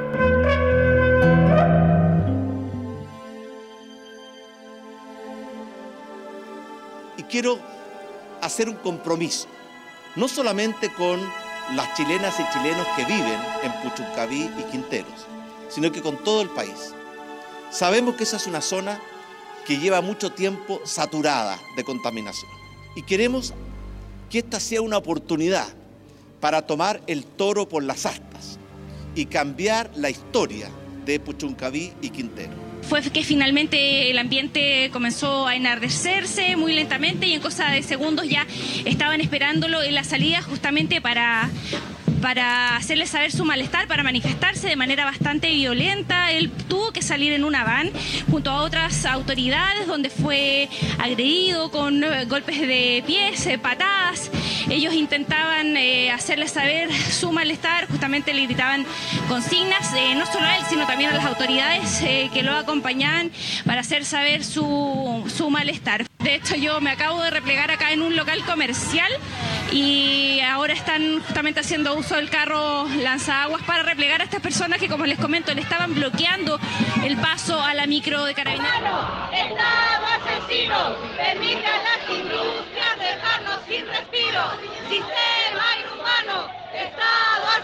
Y quiero hacer un compromiso, no solamente con las chilenas y chilenos que viven en Puchuncaví y Quinteros, sino que con todo el país. Sabemos que esa es una zona que lleva mucho tiempo saturada de contaminación y queremos que esta sea una oportunidad para tomar el toro por las astas y cambiar la historia de Puchuncaví y Quintero. Fue que finalmente el ambiente comenzó a enardecerse muy lentamente y en cosa de segundos ya estaban esperándolo en la salida justamente para hacerle saber su malestar, para manifestarse de manera bastante violenta. Él tuvo que salir en una van junto a otras autoridades donde fue agredido con golpes de pies, patadas. Ellos intentaban hacerle saber su malestar, justamente le gritaban consignas, no solo a él, sino también a las autoridades que lo acompañaban para hacer saber su malestar. De hecho, yo me acabo de replegar acá en un local comercial y ahora están justamente haciendo uso del carro lanzaguas para replegar a estas personas que, como les comento, le estaban bloqueando el paso a la micro de Carabineros. Estado asesino, permite a las industrias dejarnos sin respiro. Sistema inhumano, Estado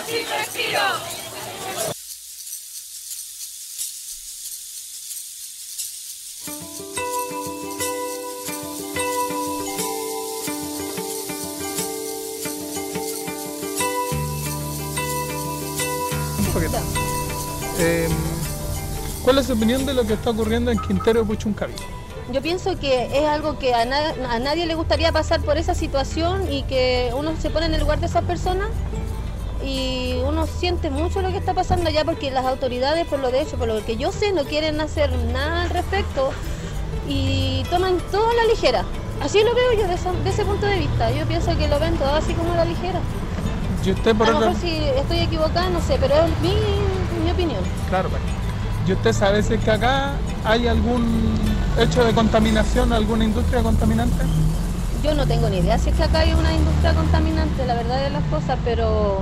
sin respiro. ¿Cuál es su opinión de lo que está ocurriendo en Quintero Puchuncaví? Yo pienso que es algo que a nadie le gustaría pasar por esa situación y que uno se pone en el lugar de esas personas y uno siente mucho lo que está pasando allá porque las autoridades, por lo que yo sé, no quieren hacer nada al respecto y toman todo a la ligera. Así lo veo yo de ese punto de vista. Yo pienso que lo ven todo así como a la ligera. ¿Y usted por a lo mejor si estoy equivocada, no sé, pero es mi opinión. Claro, pues. ¿Y usted sabe si es que acá hay algún hecho de contaminación, alguna industria contaminante? Yo no tengo ni idea si es que acá hay una industria contaminante, la verdad de las cosas, pero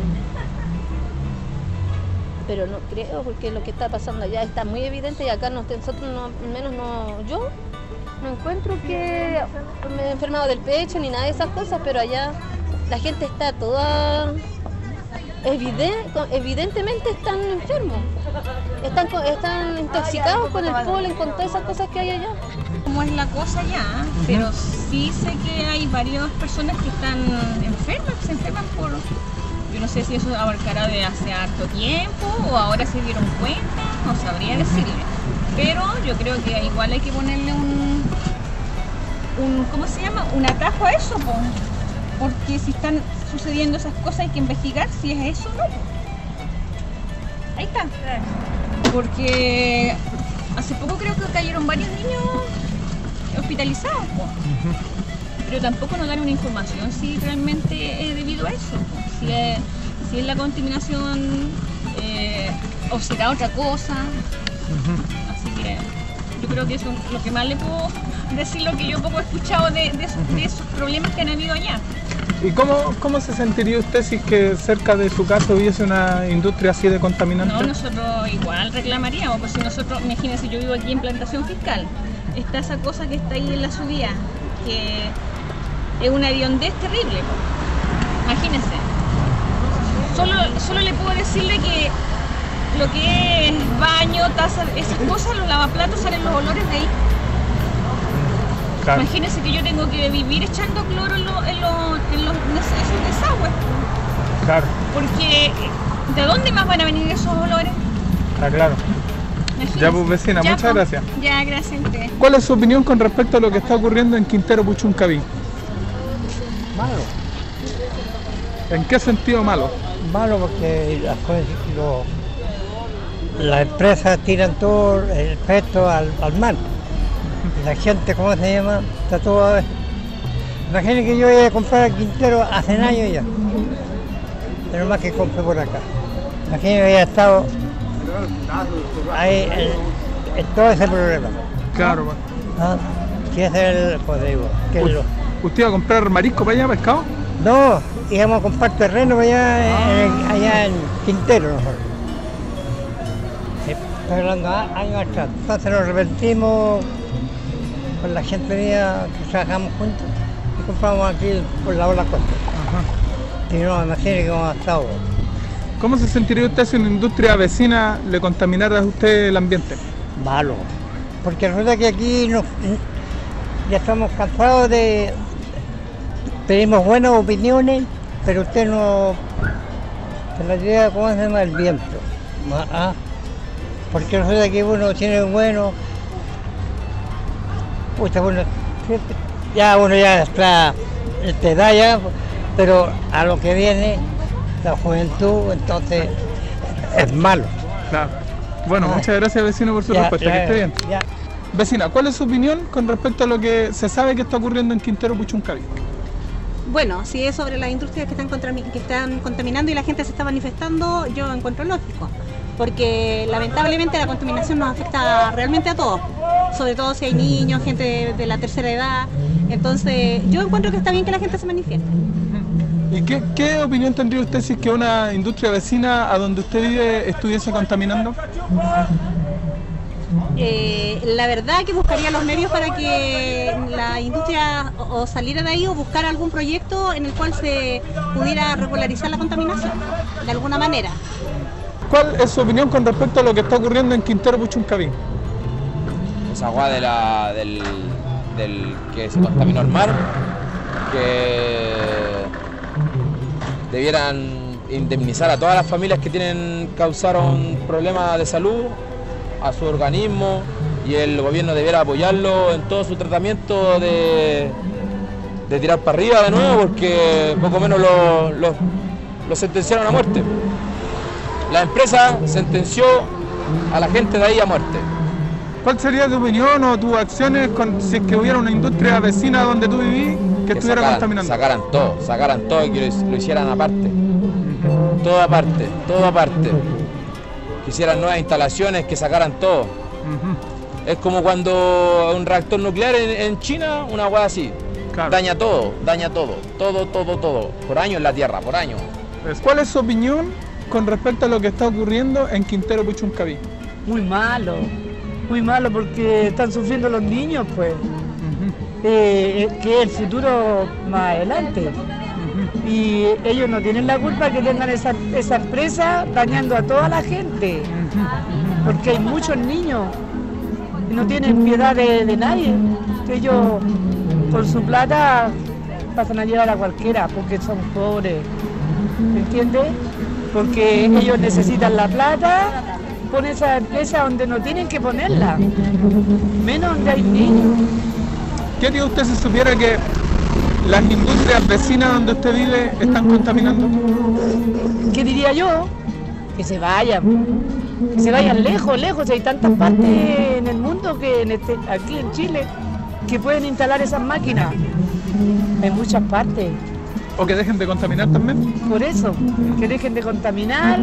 no creo, porque lo que está pasando allá está muy evidente y acá nosotros yo no encuentro que me he enfermado del pecho ni nada de esas cosas, pero allá la gente está toda... Evidentemente están enfermos, están intoxicados con el polen, con todas esas cosas que hay allá. Cómo es la cosa allá, pero sí sé que hay varias personas que están enfermas, que se enferman por... Yo no sé si eso abarcará de hace harto tiempo o ahora se dieron cuenta, no sabría decirle. Pero yo creo que igual hay que ponerle un ¿cómo se llama? Un atajo a eso, porque si están sucediendo esas cosas hay que investigar si es eso o no. Ahí está. Porque hace poco creo que cayeron varios niños hospitalizados, pero tampoco nos dan una información si realmente es debido a eso, si es la contaminación o será otra cosa. Así que yo creo que eso es lo que más le puedo decir, lo que yo poco he escuchado de esos problemas que han habido allá. ¿Y cómo se sentiría usted si es que cerca de su casa hubiese una industria así de contaminante? No, nosotros igual reclamaríamos, porque si nosotros, imagínense, yo vivo aquí en Plantación Fiscal, está esa cosa que está ahí en la subida, que es una hediondez terrible, imagínense. Solo le puedo decirle que lo que es baño, taza, esas cosas, los lavaplatos, salen los olores de ahí. Claro. Imagínense que yo tengo que vivir echando cloro en esos desagües. Claro. Porque, ¿de dónde más van a venir esos olores? Está claro. Imagínense. Ya pues vecina, ya, muchas gracias. Ya, gracias a usted. ¿Cuál es su opinión con respecto a lo que está ocurriendo en Quintero Puchuncaví? Malo. ¿En qué sentido malo? Malo porque las empresas tiran todo el pesto al mar. La gente, ¿cómo se llama? Está todo... Imagínense que yo iba a comprar a Quintero hace años ya. Pero más que compré por acá. Imagínense que había estado ahí en todo ese problema. Claro. ¿Ah? ¿Qué es el código? ¿Usted iba a comprar marisco para allá, pescado? No, íbamos a comprar terreno para allá en Quintero nosotros. Estoy hablando años atrás. Entonces nos arrepentimos con la gente mía que trabajamos juntos y compramos aquí por la ola costa. Y no, imagínate cómo ha estado. ¿Cómo se sentiría usted si una industria vecina le contaminara a usted el ambiente? Malo, porque resulta que aquí ya estamos cansados de... Pedimos buenas opiniones, pero usted no... Se la lleva, ¿cómo se llama? El viento. Porque resulta que uno tiene bueno... Uno ya está de edad ya, pero a lo que viene la juventud, entonces es malo. Claro. Bueno, muchas gracias vecino por su respuesta, que esté bien. Vecina, ¿cuál es su opinión con respecto a lo que se sabe que está ocurriendo en Quintero Puchuncaví? Bueno, si es sobre las industrias que están contaminando y la gente se está manifestando, yo encuentro lógico, porque lamentablemente la contaminación nos afecta realmente a todos, sobre todo si hay niños, gente de la tercera edad. Entonces yo encuentro que está bien que la gente se manifieste. ¿Y qué opinión tendría usted si es que una industria vecina a donde usted vive estuviese contaminando? La verdad que buscaría los medios para que la industria o saliera de ahí o buscar algún proyecto en el cual se pudiera regularizar la contaminación, de alguna manera. ¿Cuál es su opinión con respecto a lo que está ocurriendo en Quintero Puchuncaví? Esa agua del que se contaminó el mar, que debieran indemnizar a todas las familias que causaron problemas de salud, a su organismo, y el gobierno debiera apoyarlo en todo su tratamiento de tirar para arriba de nuevo, porque poco menos lo sentenciaron a muerte. La empresa sentenció a la gente de ahí a muerte. ¿Cuál sería tu opinión o tus acciones si es que hubiera una industria vecina donde tú vivís que estuviera contaminando? Sacaran todo y que lo hicieran aparte. Todo aparte. Que hicieran nuevas instalaciones, que sacaran todo. Es como cuando un reactor nuclear en China, una hueá así. Claro. Daña todo. Todo. Por años en la Tierra, por años. ¿Cuál es su opinión con respecto a lo que está ocurriendo en Quintero Puchuncaví? Muy malo porque están sufriendo los niños, pues. Que es el futuro más adelante. Y ellos no tienen la culpa que tengan esa empresa dañando a toda la gente. Porque hay muchos niños y no tienen piedad de nadie. Ellos con su plata pasan a llevar a cualquiera porque son pobres. ¿Me entiendes? Porque ellos necesitan la plata, ponen esa empresa donde no tienen que ponerla, menos donde hay niños. ¿Qué haría usted si supiera que las industrias vecinas donde usted vive están contaminando? ¿Qué diría yo? Que se vayan lejos. Hay tantas partes en el mundo que aquí en Chile que pueden instalar esas máquinas. En muchas partes. ¿O que dejen de contaminar también? Por eso, que dejen de contaminar,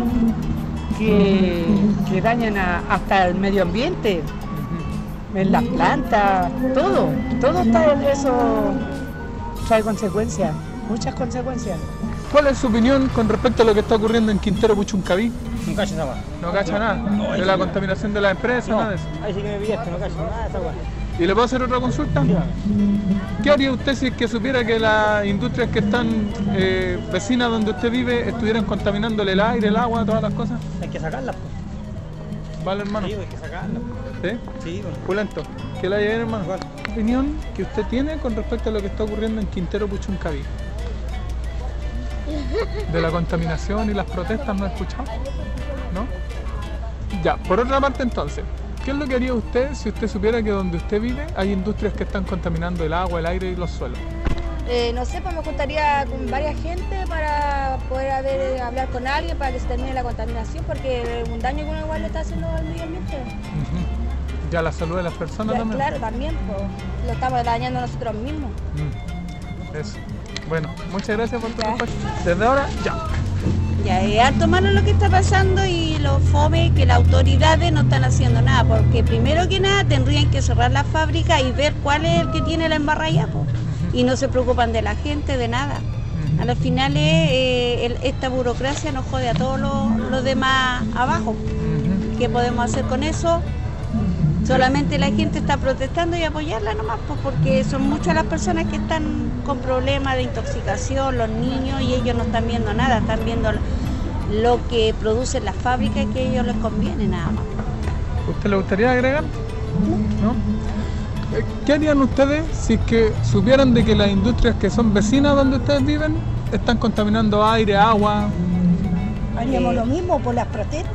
que dañan hasta el medio ambiente, en las plantas, todo está en eso, trae consecuencias, muchas consecuencias. ¿Cuál es su opinión con respecto a lo que está ocurriendo en Quintero Puchuncaví? No cacho nada. ¿No cacha nada? ¿De la contaminación de la empresa? Nada de eso. Ahí sí que me pillaste, no cacho nada de esa agua. ¿Y le puedo hacer otra consulta? ¿Qué haría usted si es que supiera que las industrias que están vecinas donde usted vive estuvieran contaminándole el aire, el agua, todas las cosas? Hay que sacarlas, pues. ¿Vale, hermano? Sí, hay que sacarlas. ¿Sí? Sí, bueno. Pulento. ¿Qué le haya bien, hermano? ¿Qué opinión que usted tiene con respecto a lo que está ocurriendo en Quintero Puchuncaví? ¿De la contaminación y las protestas no he escuchado? ¿No? Ya, por otra parte entonces, ¿qué es lo que haría usted si usted supiera que donde usted vive hay industrias que están contaminando el agua, el aire y los suelos? No sé, pues me gustaría con varias gente para poder hablar con alguien para que se termine la contaminación, porque un daño que uno igual le está haciendo al medio ambiente. ¿Ya la salud de las personas también? Claro, también, pues, lo estamos dañando nosotros mismos. Eso. Bueno, muchas gracias por tu respuesta. Desde ahora, ya. Ya es harto malo lo que está pasando y lo fome que las autoridades no están haciendo nada, porque primero que nada tendrían que cerrar la fábrica y ver cuál es el que tiene la embarrada, pues, y no se preocupan de la gente, de nada. A los finales esta burocracia nos jode a todos los demás abajo. ¿Qué podemos hacer con eso? Solamente la gente está protestando y apoyarla nomás, pues, porque son muchas las personas que están con problemas de intoxicación, los niños, y ellos no están viendo nada, están viendo lo que producen las fábricas y que a ellos les conviene nada más. ¿Usted le gustaría agregar? ¿No? ¿Qué harían ustedes si es que supieran de que las industrias que son vecinas donde ustedes viven están contaminando aire, agua? Haríamos lo mismo por las protestas.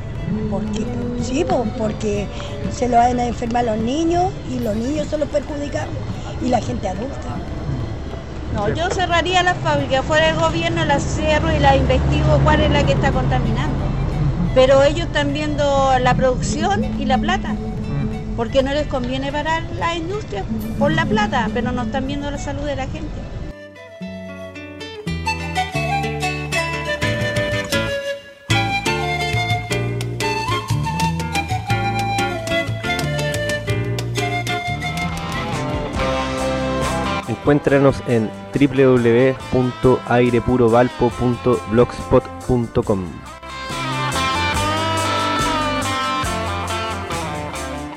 Porque se lo van a enfermar los niños y los niños son los perjudicados y la gente adulta. No, yo cerraría la fábrica, fuera el gobierno la cierro y la investigo cuál es la que está contaminando. Pero ellos están viendo la producción y la plata, porque no les conviene parar la industria por la plata, pero no están viendo la salud de la gente. Encuéntranos en www.airepurovalpo.blogspot.com.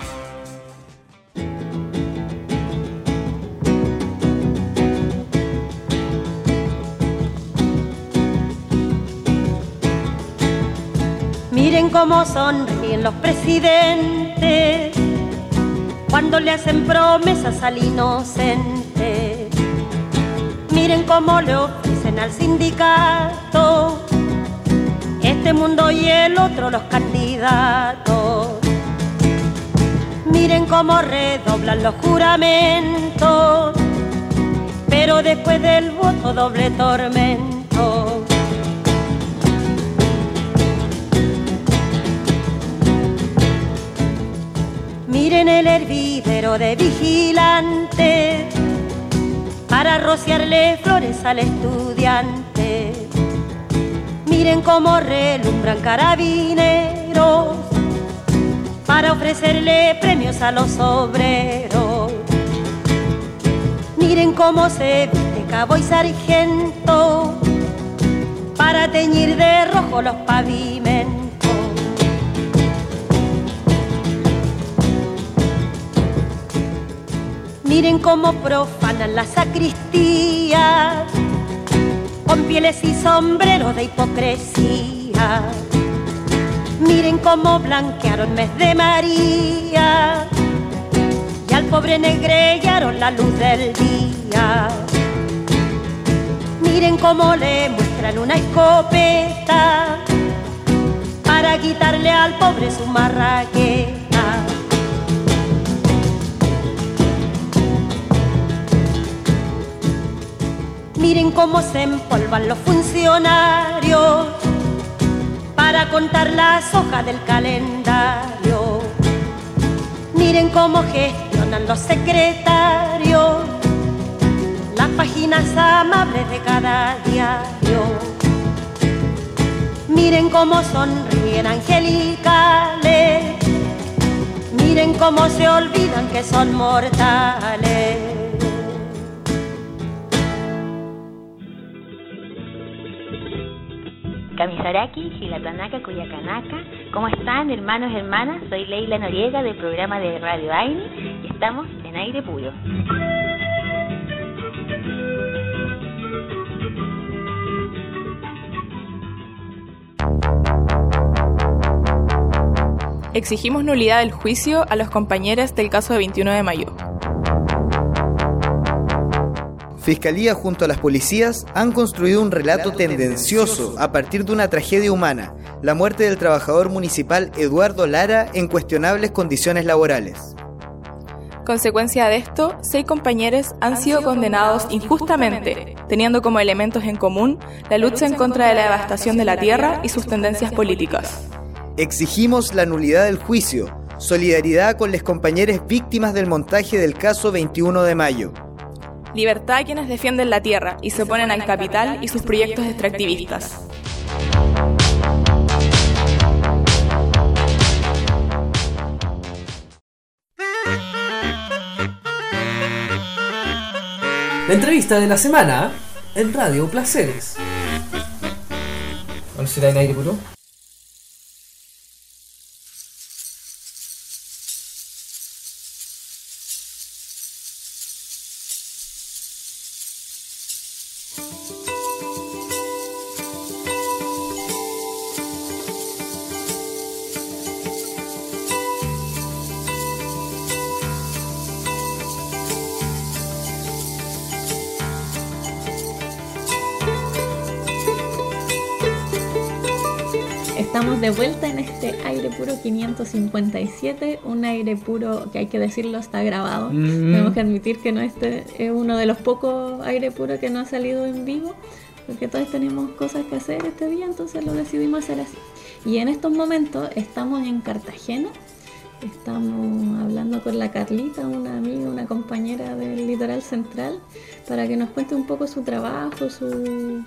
Miren cómo sonríen los presidentes cuando le hacen promesas al inocente. Miren cómo le ofrecen al sindicato este mundo y el otro los candidatos. Miren cómo redoblan los juramentos, pero después del voto doble tormento. Miren el hervidero de vigilantes para rociarle flores al estudiante. Miren cómo relumbran carabineros para ofrecerle premios a los obreros. Miren cómo se viste cabo y sargento para teñir de rojo los pavimentos. Miren cómo profanan la sacristía con pieles y sombreros de hipocresía. Miren cómo blanquearon mes de María y al pobre negrellaron la luz del día. Miren cómo le muestran una escopeta para quitarle al pobre su marraqueta. Miren cómo se empolvan los funcionarios para contar las hojas del calendario. Miren cómo gestionan los secretarios las páginas amables de cada diario. Miren cómo sonríen angelicales, miren cómo se olvidan que son mortales. Kamisaraki, Gilatanaka, Cuyacanaka. ¿Cómo están, hermanos y hermanas? Soy Leila Noriega del programa de Radio Aini y estamos en Aire Puro. Exigimos nulidad del juicio a los compañeros del caso de 21 de mayo. Fiscalía junto a las policías han construido un relato tendencioso a partir de una tragedia humana, la muerte del trabajador municipal Eduardo Lara en cuestionables condiciones laborales. Consecuencia de esto, 6 compañeros han sido condenados injustamente, teniendo como elementos en común la lucha en contra de la devastación de la tierra y sus tendencias políticas. Exigimos la nulidad del juicio, solidaridad con las compañeras víctimas del montaje del caso 21 de mayo. Libertad a quienes defienden la tierra y se oponen al capital y sus proyectos extractivistas. La entrevista de la semana en Radio Placeres. ¿Cuál será en Aire Puro? Estamos de vuelta en este Aire Puro 557, un aire puro que hay que decirlo está grabado. Tenemos que admitir que no este es uno de los pocos aire puro que no ha salido en vivo, porque todos tenemos cosas que hacer este día, entonces lo decidimos hacer así. Y en estos momentos estamos en Cartagena, estamos hablando con la Carlita, una amiga, una compañera del Litoral Central, para que nos cuente un poco su trabajo, su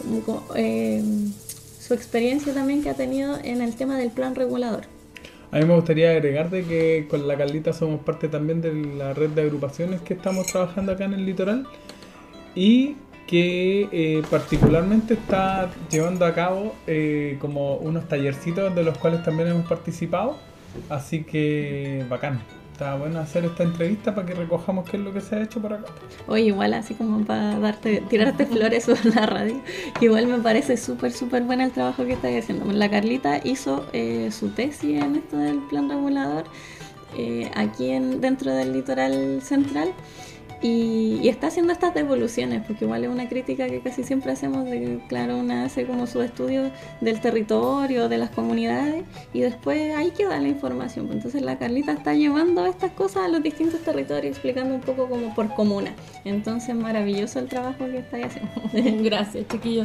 experiencia también que ha tenido en el tema del plan regulador. A mí me gustaría agregar de que con la Carlita somos parte también de la red de agrupaciones que estamos trabajando acá en el litoral y que particularmente está llevando a cabo como unos tallercitos de los cuales también hemos participado, así que bacán. Está bueno hacer esta entrevista para que recojamos qué es lo que se ha hecho por acá. Oye, igual así como para tirarte flores sobre la radio, igual me parece súper buena el trabajo que estáis haciendo. La Carlita hizo su tesis en esto del plan regulador aquí dentro del litoral central y está haciendo estas devoluciones, porque igual es una crítica que casi siempre hacemos de que, claro, una hace como su estudio del territorio, de las comunidades, y después ahí queda la información. Entonces la Carlita está llevando estas cosas a los distintos territorios, explicando un poco como por comuna. Entonces maravilloso el trabajo que estáis haciendo. Gracias, chiquillos.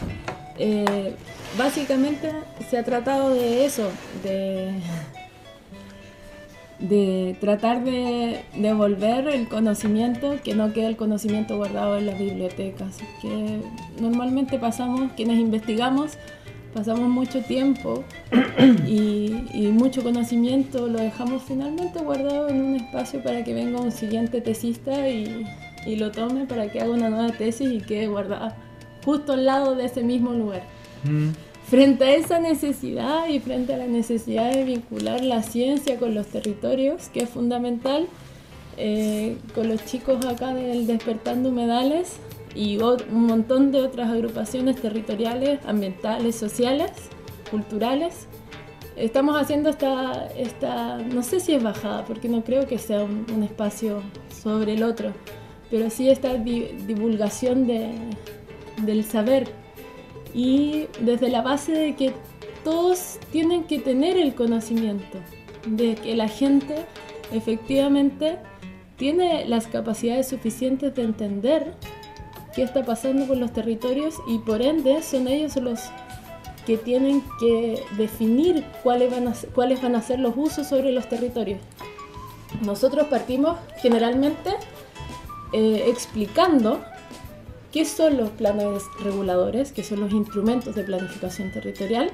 Básicamente se ha tratado de eso, de tratar de devolver el conocimiento, que no quede el conocimiento guardado en las bibliotecas, que normalmente quienes investigamos, pasamos mucho tiempo y mucho conocimiento lo dejamos finalmente guardado en un espacio para que venga un siguiente tesista y lo tome para que haga una nueva tesis y quede guardada justo al lado de ese mismo lugar. Frente a esa necesidad y frente a la necesidad de vincular la ciencia con los territorios, que es fundamental, con los chicos acá del Despertando Humedales y un montón de otras agrupaciones territoriales, ambientales, sociales, culturales, estamos haciendo esta no sé si es bajada, porque no creo que sea un espacio sobre el otro, pero sí esta divulgación del saber. Y desde la base de que todos tienen que tener el conocimiento, de que la gente efectivamente tiene las capacidades suficientes de entender qué está pasando con los territorios y por ende son ellos los que tienen que definir cuáles van a ser los usos sobre los territorios. Nosotros partimos generalmente explicando qué son los planes reguladores, qué son los instrumentos de planificación territorial,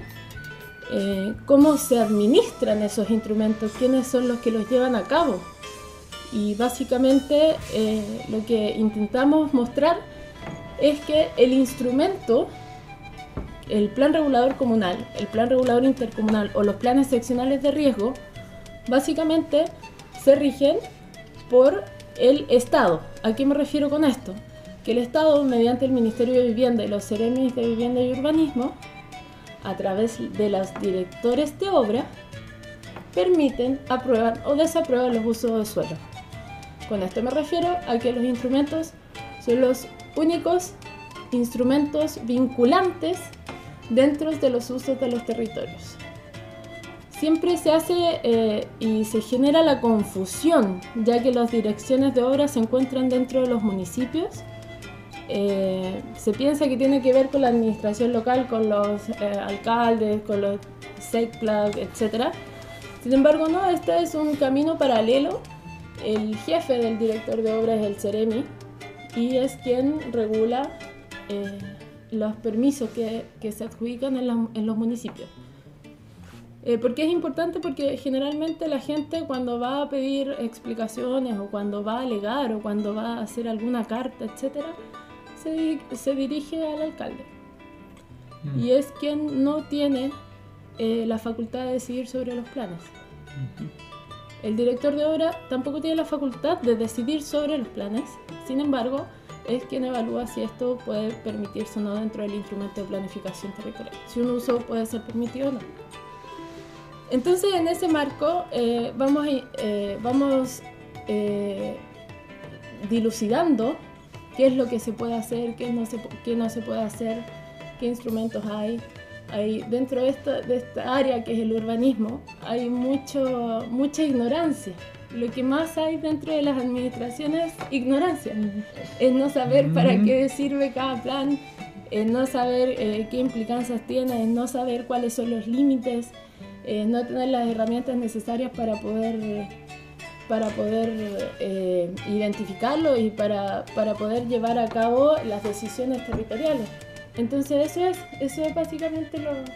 cómo se administran esos instrumentos, quiénes son los que los llevan a cabo. Y básicamente lo que intentamos mostrar es que el instrumento, el plan regulador comunal, el plan regulador intercomunal o los planes seccionales de riesgo, básicamente se rigen por el Estado. ¿A qué me refiero con esto? Que el Estado, mediante el Ministerio de Vivienda y los Ceremis de Vivienda y Urbanismo, a través de los directores de obra, permiten, aprueban o desaprueban los usos de suelo. Con esto me refiero a que los instrumentos son los únicos instrumentos vinculantes dentro de los usos de los territorios. Siempre se hace y se genera la confusión, ya que las direcciones de obra se encuentran dentro de los municipios. Se piensa que tiene que ver con la administración local, con los alcaldes, con los SECPLAC, etc. Sin embargo, no, este es un camino paralelo. El jefe del director de obra es el CEREMI y es quien regula los permisos que se adjudican en los municipios. ¿Por qué es importante? Porque generalmente la gente cuando va a pedir explicaciones o cuando va a alegar o cuando va a hacer alguna carta, etc., se dirige al alcalde. Y es quien no tiene la facultad de decidir sobre los planes. El director de obra tampoco tiene la facultad de decidir sobre los planes, sin embargo, es quien evalúa si esto puede permitirse o no dentro del instrumento de planificación territorial, si un uso puede ser permitido o no. Entonces, en ese marco, vamos dilucidando qué es lo que se puede hacer, qué no se puede hacer, qué instrumentos hay. Dentro de esta área que es el urbanismo, hay mucha ignorancia. Lo que más hay dentro de las administraciones es ignorancia. Es no saber para qué sirve cada plan, es no saber qué implicancias tiene, es no saber cuáles son los límites, no tener las herramientas necesarias para poder identificarlo y para poder llevar a cabo las decisiones territoriales. Entonces eso es básicamente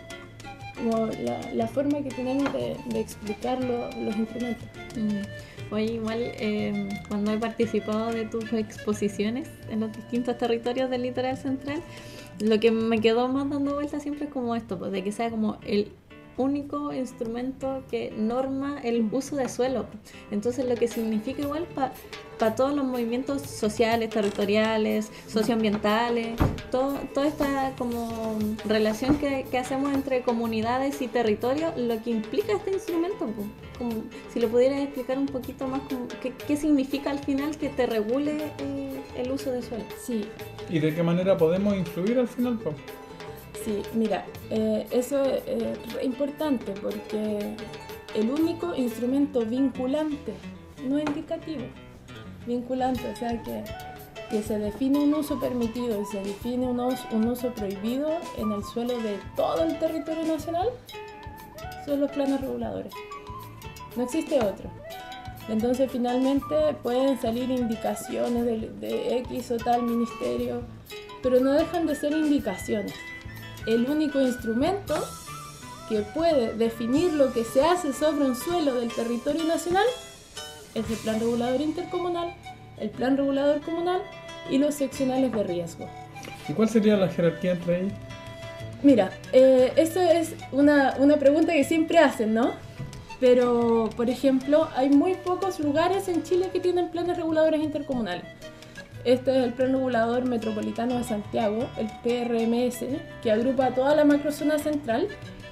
la forma que tenemos de explicar los instrumentos. Oye, igual cuando he participado de tus exposiciones en los distintos territorios del litoral central, lo que me quedó más dando vuelta siempre es como esto, pues, de que sea como único instrumento que norma el uso de suelo. Entonces lo que significa igual para todos los movimientos sociales, territoriales, socioambientales, toda esta como relación que hacemos entre comunidades y territorio, lo que implica este instrumento, pues. Como, si lo pudieras explicar un poquito más, como, ¿qué significa al final que te regule el uso de suelo? Sí. ¿Y de qué manera podemos influir al final, pues? Sí, mira, eso es importante porque el único instrumento vinculante, no indicativo, vinculante, o sea que se define un uso permitido y se define un uso prohibido en el suelo de todo el territorio nacional, son los planes reguladores. No existe otro. Entonces finalmente pueden salir indicaciones de X o tal ministerio, pero no dejan de ser indicaciones. El único instrumento que puede definir lo que se hace sobre un suelo del territorio nacional es el plan regulador intercomunal, el plan regulador comunal y los seccionales de riesgo. ¿Y cuál sería la jerarquía entre ellos? Mira, esa es una pregunta que siempre hacen, ¿no? Pero, por ejemplo, hay muy pocos lugares en Chile que tienen planes reguladores intercomunales. Este es el Plan Regulador Metropolitano de Santiago, el PRMS, que agrupa toda la macrozona central.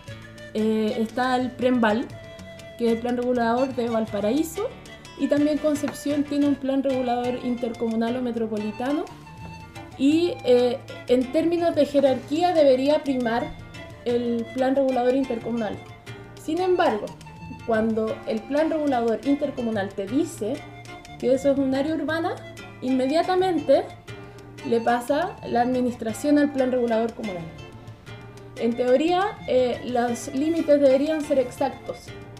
Está el PREMVAL, que es el Plan Regulador de Valparaíso, y también Concepción tiene un Plan Regulador Intercomunal o Metropolitano. Y en términos de jerarquía debería primar el Plan Regulador Intercomunal. Sin embargo, cuando el Plan Regulador Intercomunal te dice que eso es un área urbana, inmediatamente le pasa la administración al Plan Regulador Comunal. En teoría, los límites deberían ser exactos,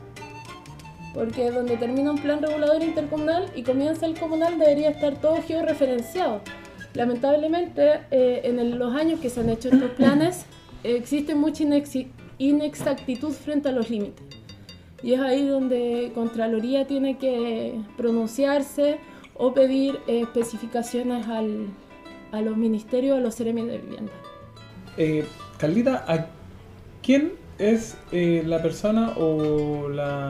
porque donde termina un Plan Regulador Intercomunal y comienza el comunal debería estar todo georreferenciado. Lamentablemente, en los años que se han hecho estos planes, existe mucha inexactitud frente a los límites. Y es ahí donde Contraloría tiene que pronunciarse o pedir especificaciones a los ministerios, a los seremi de vivienda. Carlita, ¿a quién es la persona o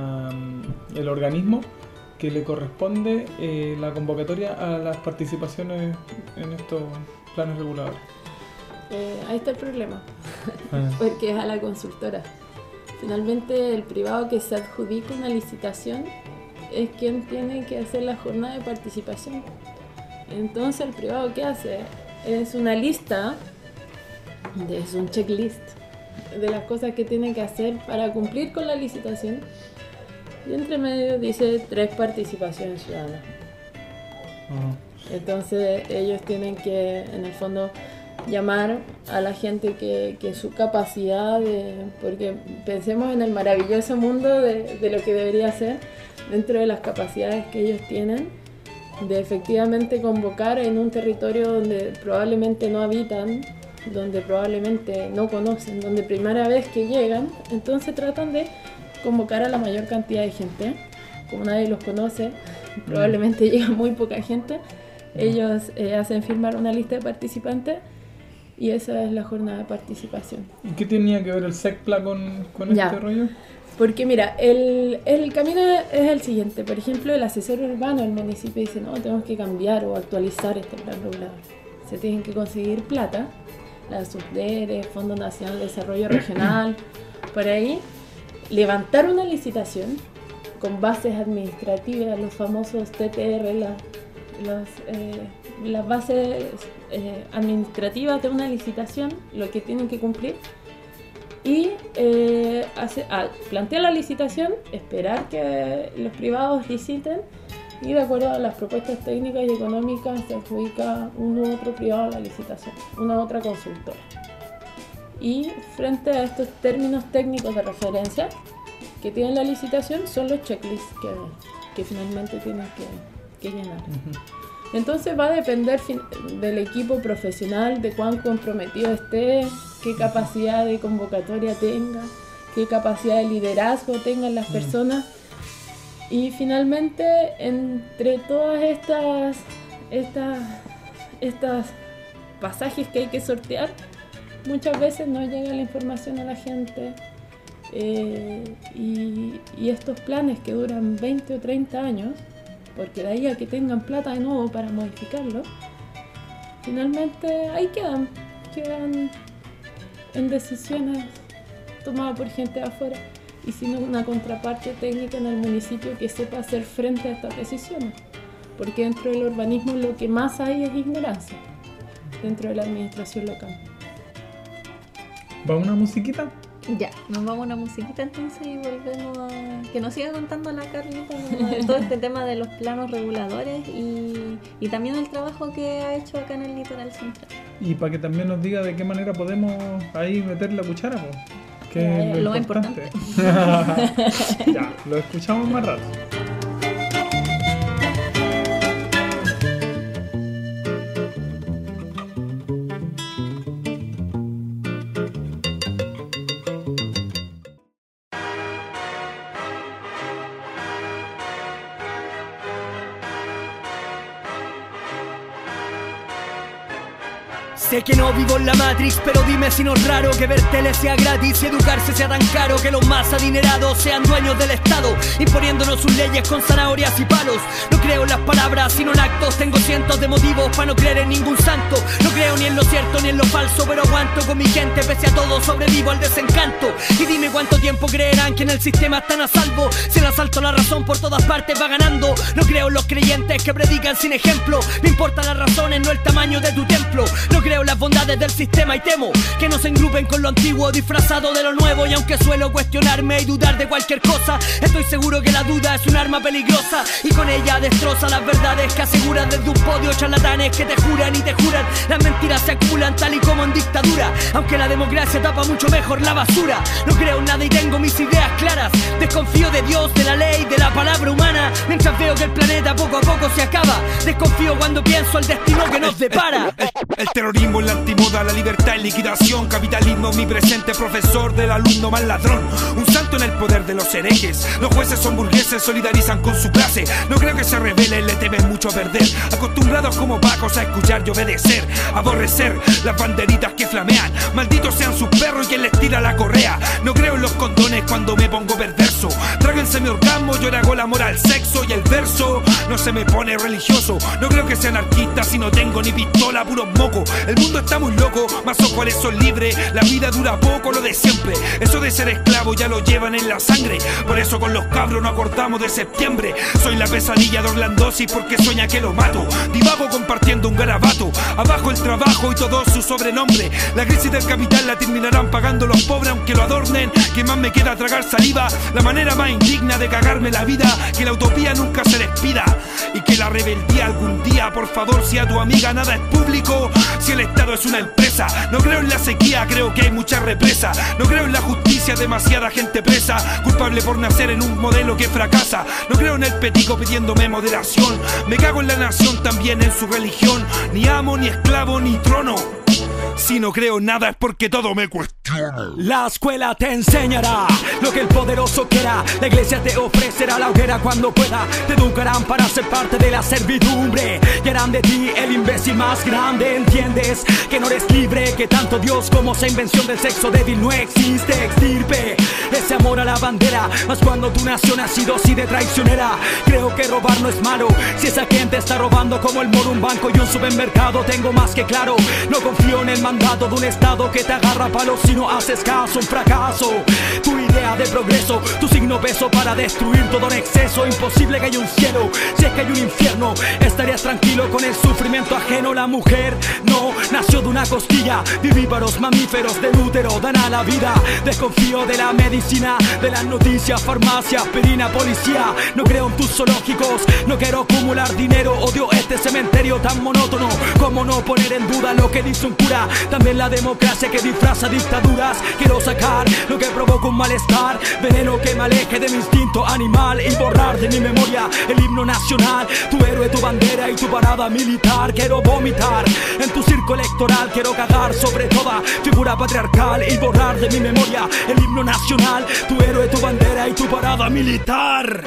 el organismo que le corresponde la convocatoria a las participaciones en estos planes reguladores? Ahí está el problema, porque es a la consultora. Finalmente, el privado que se adjudica una licitación es quien tiene que hacer la jornada de participación. Entonces, el privado, ¿qué hace? Es una lista, es un checklist de las cosas que tiene que hacer para cumplir con la licitación. Y entre medio dice 3 participaciones ciudadanas. Entonces, ellos tienen que, en el fondo, llamar a la gente que su capacidad porque pensemos en el maravilloso mundo de lo que debería ser dentro de las capacidades que ellos tienen de efectivamente convocar en un territorio donde probablemente no habitan, donde probablemente no conocen, donde primera vez que llegan, entonces tratan de convocar a la mayor cantidad de gente. Como nadie los conoce, probablemente llega muy poca gente, ellos hacen firmar una lista de participantes y esa es la jornada de participación. ¿Y qué tenía que ver el SECPLA con este rollo? Porque mira, el camino es el siguiente. Por ejemplo, el asesor urbano del municipio dice, no, tenemos que cambiar o actualizar este plan regulador. Se tienen que conseguir plata, la SUDERE, Fondo Nacional de Desarrollo Regional, por ahí, levantar una licitación con bases administrativas, los famosos TTR, las bases administrativas de una licitación, lo que tienen que cumplir, y plantear la licitación, esperar que los privados liciten y de acuerdo a las propuestas técnicas y económicas se adjudica uno u otro privado a la licitación, una u otra consultora. Y frente a estos términos técnicos de referencia que tiene la licitación son los checklists que finalmente tienen que llenar. Entonces va a depender del equipo profesional, de cuán comprometido esté, qué capacidad de convocatoria tenga, qué capacidad de liderazgo tengan las personas. Y finalmente, entre todas estas pasajes que hay que sortear, muchas veces no llega la información a la gente, y estos planes que duran 20 o 30 años, porque de ahí a que tengan plata de nuevo para modificarlo, finalmente ahí quedan en decisiones tomadas por gente de afuera y sin una contraparte técnica en el municipio que sepa hacer frente a estas decisiones, porque dentro del urbanismo lo que más hay es ignorancia dentro de la administración local. ¿Va una musiquita? Ya, nos vamos a una musiquita entonces y volvemos a... que nos siga contando la Carlita todo este tema de los planos reguladores y también el trabajo que ha hecho acá en el Litoral Central. Y para que también nos diga de qué manera podemos ahí meter la cuchara, pues, que es lo importante. Ya, lo escuchamos más rato. Sé que no vivo en la Matrix, pero dime si no es raro que ver tele sea gratis y educarse sea tan caro, que los más adinerados sean dueños del Estado, imponiéndonos sus leyes con zanahorias y palos. No creo en las palabras, sino en actos. Tengo cientos de motivos para no creer en ningún santo. No creo ni en lo cierto ni en lo falso, pero aguanto con mi gente, pese a todo sobrevivo al desencanto. Y dime cuánto tiempo creerán que en el sistema están a salvo, si el asalto a la razón por todas partes va ganando. No creo en los creyentes que predican sin ejemplo. Me importan las razones, no el tamaño de tu templo. No creo en las bondades del sistema y temo que no se engrupen con lo antiguo disfrazado de lo nuevo. Y aunque suelo cuestionarme y dudar de cualquier cosa, estoy seguro que la duda es un arma peligrosa y con ella destroza las verdades que aseguran desde un podio charlatanes que te juran y te juran. Las mentiras se acumulan tal y como en dictadura, aunque la democracia tapa mucho mejor la basura. No creo en nada y tengo mis ideas claras. Desconfío de Dios, de la ley, de la palabra humana, mientras veo que el planeta poco a poco se acaba. Desconfío cuando pienso el destino que nos depara. El terrorismo es la antimoda, la libertad es liquidación. Capitalismo omnipresente, profesor del alumno más ladrón. Un santo en el poder de los herejes. Los jueces son burgueses, solidarizan con su clase. No creo que se rebelen, le temen mucho a perder. Acostumbrados como pacos a escuchar y obedecer. Aborrecer las banderitas que flamean. Malditos sean sus perros y quien les tira la correa. No creo en los condones cuando me pongo perverso. Tráguense mi orgasmo, yo le hago el amor al sexo. Y el verso no se me pone religioso. No creo que sea anarquista si no tengo ni pistola, puros mocos. El mundo está muy loco, más o cuales son libres. La vida dura poco, lo de siempre. Eso de ser esclavo ya lo llevan en la sangre. Por eso con los cabros no acordamos de septiembre. Soy la pesadilla de Orlandosis porque sueña que lo mato. Divago compartiendo un garabato. Abajo el trabajo y todo su sobrenombre. La crisis del capital la terminarán pagando los pobres aunque lo adornen. Que más me queda tragar saliva. La manera más indigna de cagarme la vida. Que la utopía nunca se despida. Y que la rebeldía algún día, por favor, si a tu amiga nada es público. Si el Estado es una empresa. No creo en la sequía, creo que hay mucha represa. No creo en la justicia, demasiada gente presa, culpable por nacer en un modelo que fracasa. No creo en el petico pidiéndome moderación. Me cago en la nación, también en su religión. Ni amo, ni esclavo, ni trono. Si no creo en nada es porque todo me cuestiona. La escuela te enseñará lo que el poderoso quiera. La iglesia te ofrecerá la hoguera cuando pueda. Te educarán para ser parte de la servidumbre y harán de ti el imbécil más grande. ¿Entiendes? Que no eres libre, que tanto Dios como esa invención del sexo débil no existe. Extirpe ese amor a la bandera, más cuando tu nación ha sido así de traicionera. Creo que robar no es malo si esa gente está robando como el moro un banco y un supermercado. Tengo más que claro, no confío en el mandato de un estado que te agarra palos si no haces caso. Un fracaso, tu idea de progreso, tu signo peso para destruir todo en exceso. Imposible que haya un cielo, si es que hay un infierno. Estarías tranquilo con el sufrimiento ajeno. La mujer no nació de una costilla. Vivíparos mamíferos del útero dan a la vida. Desconfío de la medicina, de las noticias, farmacia, aspirina, policía. No creo en tus zoológicos, no quiero acumular dinero. Odio este cementerio tan monótono. Cómo no poner en duda lo que dice un cura. También la democracia que disfraza dictaduras. Quiero sacar lo que provoca un malestar, veneno que me aleje de mi instinto animal y borrar de mi memoria el himno nacional, tu héroe, tu bandera y tu parada militar. Quiero vomitar en tu circo electoral, quiero cagar sobre toda figura patriarcal y borrar de mi memoria el himno nacional, tu héroe, tu bandera y tu parada militar.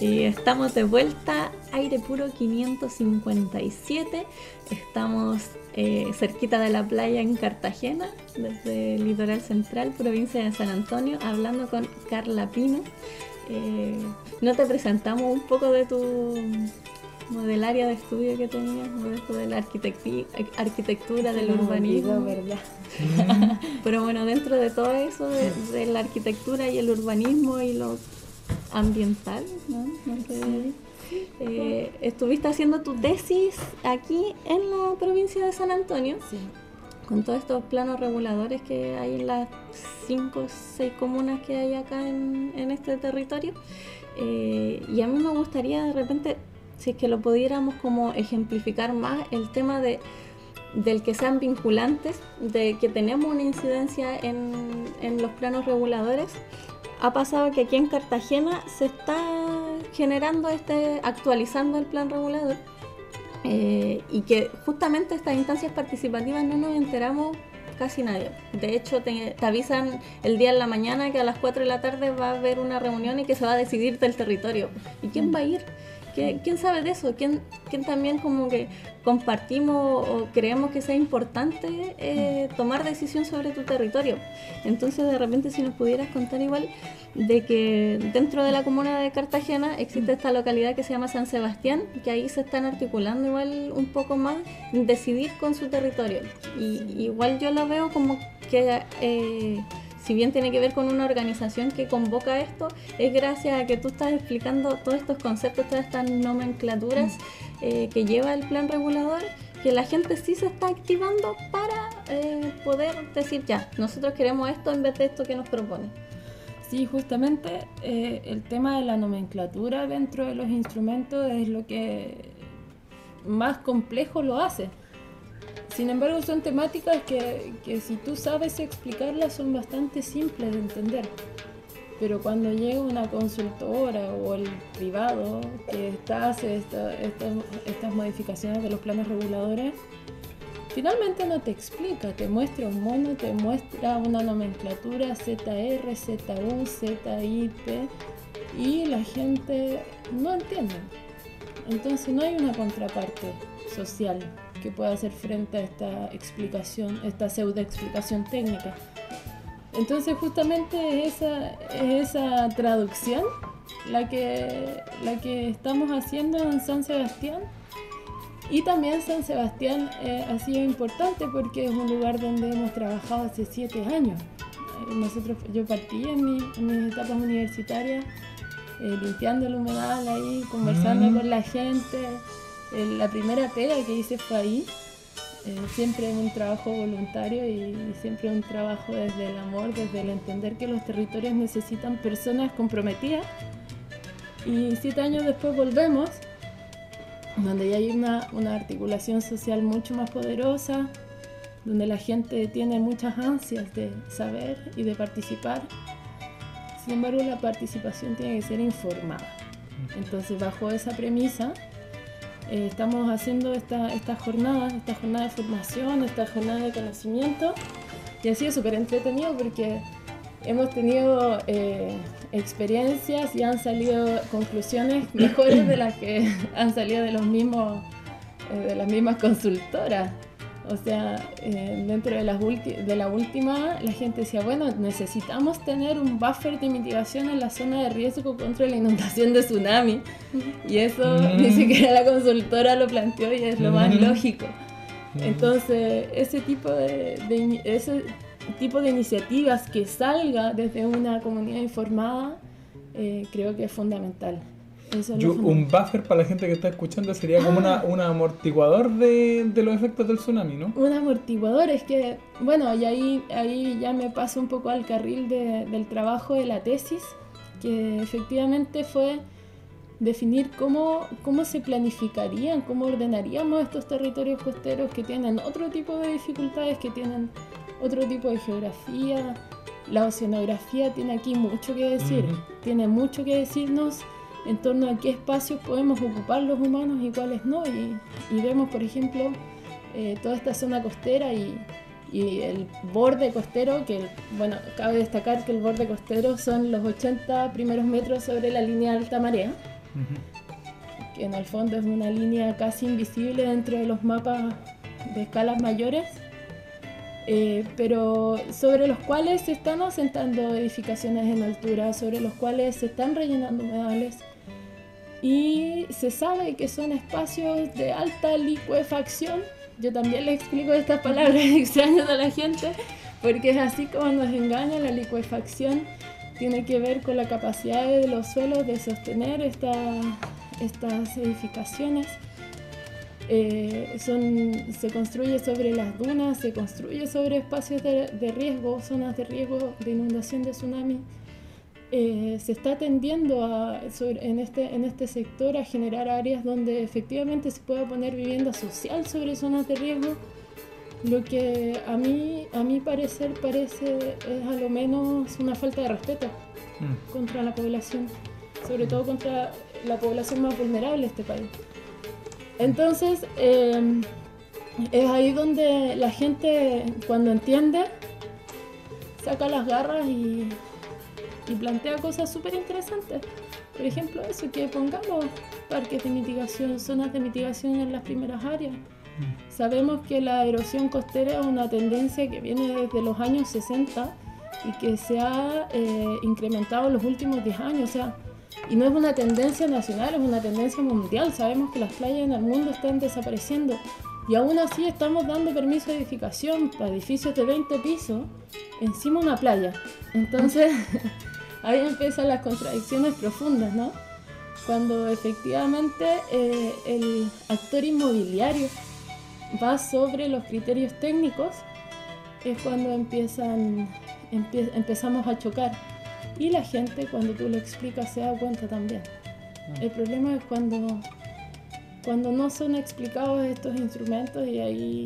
Y estamos de vuelta, Aire Puro 557. Estamos cerquita de la playa en Cartagena, desde el litoral central, provincia de San Antonio, hablando con Carla Pino. ¿No te presentamos un poco de del área de estudio que tenías, de la arquitectura, del urbanismo? ¿Verdad? Pero bueno, dentro de todo eso, de la arquitectura y el urbanismo y lo ambiental, ¿no? Estuviste haciendo tu tesis aquí en la provincia de San Antonio, con todos estos planos reguladores que hay en las 5 o 6 comunas que hay acá en este territorio. Y a mí me gustaría de repente, si es que lo pudiéramos como ejemplificar más, el tema del que sean vinculantes, de que tenemos una incidencia en los planos reguladores. Ha pasado que aquí en Cartagena se está generando actualizando el plan regulador, y que justamente estas instancias participativas no nos enteramos casi nadie. De hecho, te avisan el día en la mañana que a las 4 de la tarde va a haber una reunión y que se va a decidir del territorio. ¿Y quién va a ir? ¿Quién sabe de eso? ¿Quién también como que compartimos o creemos que sea importante tomar decisión sobre tu territorio? Entonces, de repente, si nos pudieras contar igual de que dentro de la comuna de Cartagena existe esta localidad que se llama San Sebastián, que ahí se están articulando igual un poco más en decidir con su territorio. Y igual yo lo veo como que si bien tiene que ver con una organización que convoca esto, es gracias a que tú estás explicando todos estos conceptos, todas estas nomenclaturas que lleva el plan regulador, que la gente sí se está activando para poder decir ya, nosotros queremos esto en vez de esto que nos propone. Sí, justamente el tema de la nomenclatura dentro de los instrumentos es lo que más complejo lo hace. Sin embargo, son temáticas que si tú sabes explicarlas son bastante simples de entender. Pero cuando llega una consultora o el privado que hace estas modificaciones de los planes reguladores, finalmente no te explica, te muestra un mono, te muestra una nomenclatura ZR, ZU, ZIP, y la gente no entiende. Entonces no hay una contraparte social que pueda hacer frente a esta explicación, esta pseudo explicación técnica. Entonces justamente es esa traducción la que estamos haciendo en San Sebastián. Y también San Sebastián ha sido importante porque es un lugar donde hemos trabajado hace 7 años. Yo partí en mis etapas universitarias limpiando el humedal ahí, conversando con la gente. La primera pega que hice fue ahí, siempre un trabajo voluntario y siempre un trabajo desde el amor, desde el entender que los territorios necesitan personas comprometidas. Y 7 años después volvemos, donde ya hay una articulación social mucho más poderosa, donde la gente tiene muchas ansias de saber y de participar. Sin embargo, la participación tiene que ser informada. Entonces, bajo esa premisa, estamos haciendo esta jornada de formación, esta jornada de conocimiento, y ha sido súper entretenido porque hemos tenido experiencias y han salido conclusiones mejores de las que han salido de las mismas consultoras. O sea, dentro de la última, la gente decía, bueno, necesitamos tener un buffer de mitigación en la zona de riesgo contra la inundación de tsunami. Y eso ni siquiera la consultora lo planteó y es lo más lógico. Entonces, ese tipo de iniciativas que salga desde una comunidad informada, creo que es fundamental. Un buffer para la gente que está escuchando sería como un amortiguador de los efectos del tsunami, ¿no? Un amortiguador, es que, bueno, y ahí ya me paso un poco al carril del trabajo de la tesis, que efectivamente fue definir cómo se planificarían, cómo ordenaríamos estos territorios costeros que tienen otro tipo de dificultades, que tienen otro tipo de geografía. La oceanografía tiene aquí mucho que decir, tiene mucho que decirnos en torno a qué espacios podemos ocupar los humanos y cuáles no, y vemos, por ejemplo, toda esta zona costera y el borde costero, que, bueno, cabe destacar que el borde costero son los 80 primeros metros sobre la línea de alta marea, que en el fondo es una línea casi invisible dentro de los mapas de escalas mayores, pero sobre los cuales se están asentando edificaciones en altura, sobre los cuales se están rellenando humedales, y se sabe que son espacios de alta licuefacción. Yo también le explico estas palabras extrañas a la gente, porque es así como nos engaña. La licuefacción tiene que ver con la capacidad de los suelos de sostener estas edificaciones. Se construye sobre las dunas, se construye sobre espacios de riesgo, zonas de riesgo de inundación, de tsunami. Se está tendiendo en este sector a generar áreas donde efectivamente se pueda poner vivienda social sobre zonas de riesgo, lo que a mi parecer parece es a lo menos una falta de respeto contra la población, sobre todo contra la población más vulnerable de este país. Entonces, es ahí donde la gente, cuando entiende, saca las garras y plantea cosas súper interesantes. Por ejemplo, eso, que pongamos parques de mitigación, zonas de mitigación en las primeras áreas. Sabemos que la erosión costera es una tendencia que viene desde los años 60 y que se ha incrementado en los últimos 10 años. O sea, y no es una tendencia nacional, es una tendencia mundial. Sabemos que las playas en el mundo están desapareciendo y aún así estamos dando permiso de edificación para edificios de 20 pisos encima de una playa. Entonces, ahí empiezan las contradicciones profundas, ¿no? Cuando efectivamente el actor inmobiliario va sobre los criterios técnicos, es cuando empezamos a chocar. Y la gente, cuando tú lo explicas, se da cuenta también. El problema es cuando no son explicados estos instrumentos, y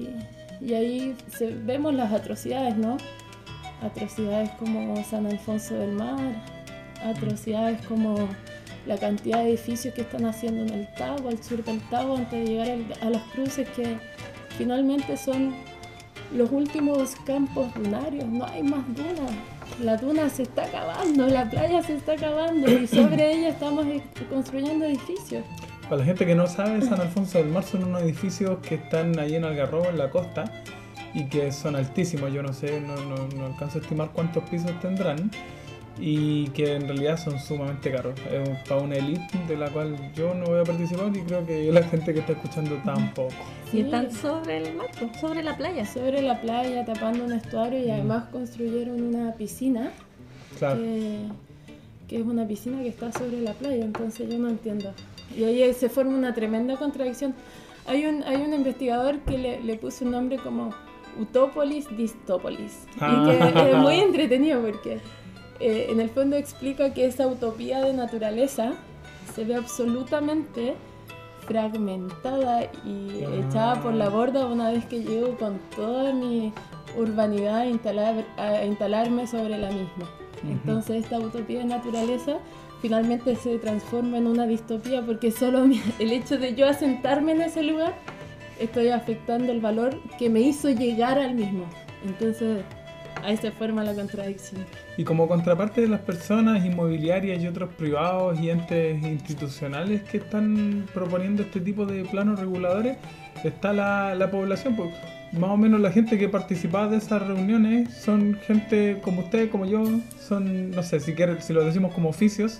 ahí vemos las atrocidades, ¿no? Atrocidades como San Alfonso del Mar, atrocidades como la cantidad de edificios que están haciendo en el Tabo, al sur del Tabo, antes de llegar a las cruces, que finalmente son los últimos campos dunarios. No hay más dunas. La duna se está acabando, la playa se está acabando y sobre ella estamos construyendo edificios. Para la gente que no sabe, San Alfonso del Mar son unos edificios que están ahí en Algarrobo, en la costa, y que son altísimos. Yo no sé, no alcanzo a estimar cuántos pisos tendrán, y que en realidad son sumamente caros. Es para una elite de la cual yo no voy a participar, y creo que la gente que está escuchando tampoco. Sí, están sobre el mar, sobre la playa. Sobre la playa, tapando un estuario, y además construyeron una piscina, claro, que es una piscina que está sobre la playa. Entonces yo no entiendo. Y ahí se forma una tremenda contradicción. Hay un investigador que le puso un nombre como Utópolis Distópolis, y que es muy entretenido porque en el fondo explica que esa utopía de naturaleza se ve absolutamente fragmentada y echada por la borda una vez que llego con toda mi urbanidad a instalarme sobre la misma. Entonces esta utopía de naturaleza finalmente se transforma en una distopía, porque solo el hecho de yo asentarme en ese lugar estoy afectando el valor que me hizo llegar al mismo. Entonces ahí se forma la contradicción. Y como contraparte de las personas inmobiliarias y otros privados y entes institucionales que están proponiendo este tipo de planos reguladores, está la población. Pues, más o menos la gente que participaba de esas reuniones son gente como usted, como yo, son, no sé, si lo decimos como oficios,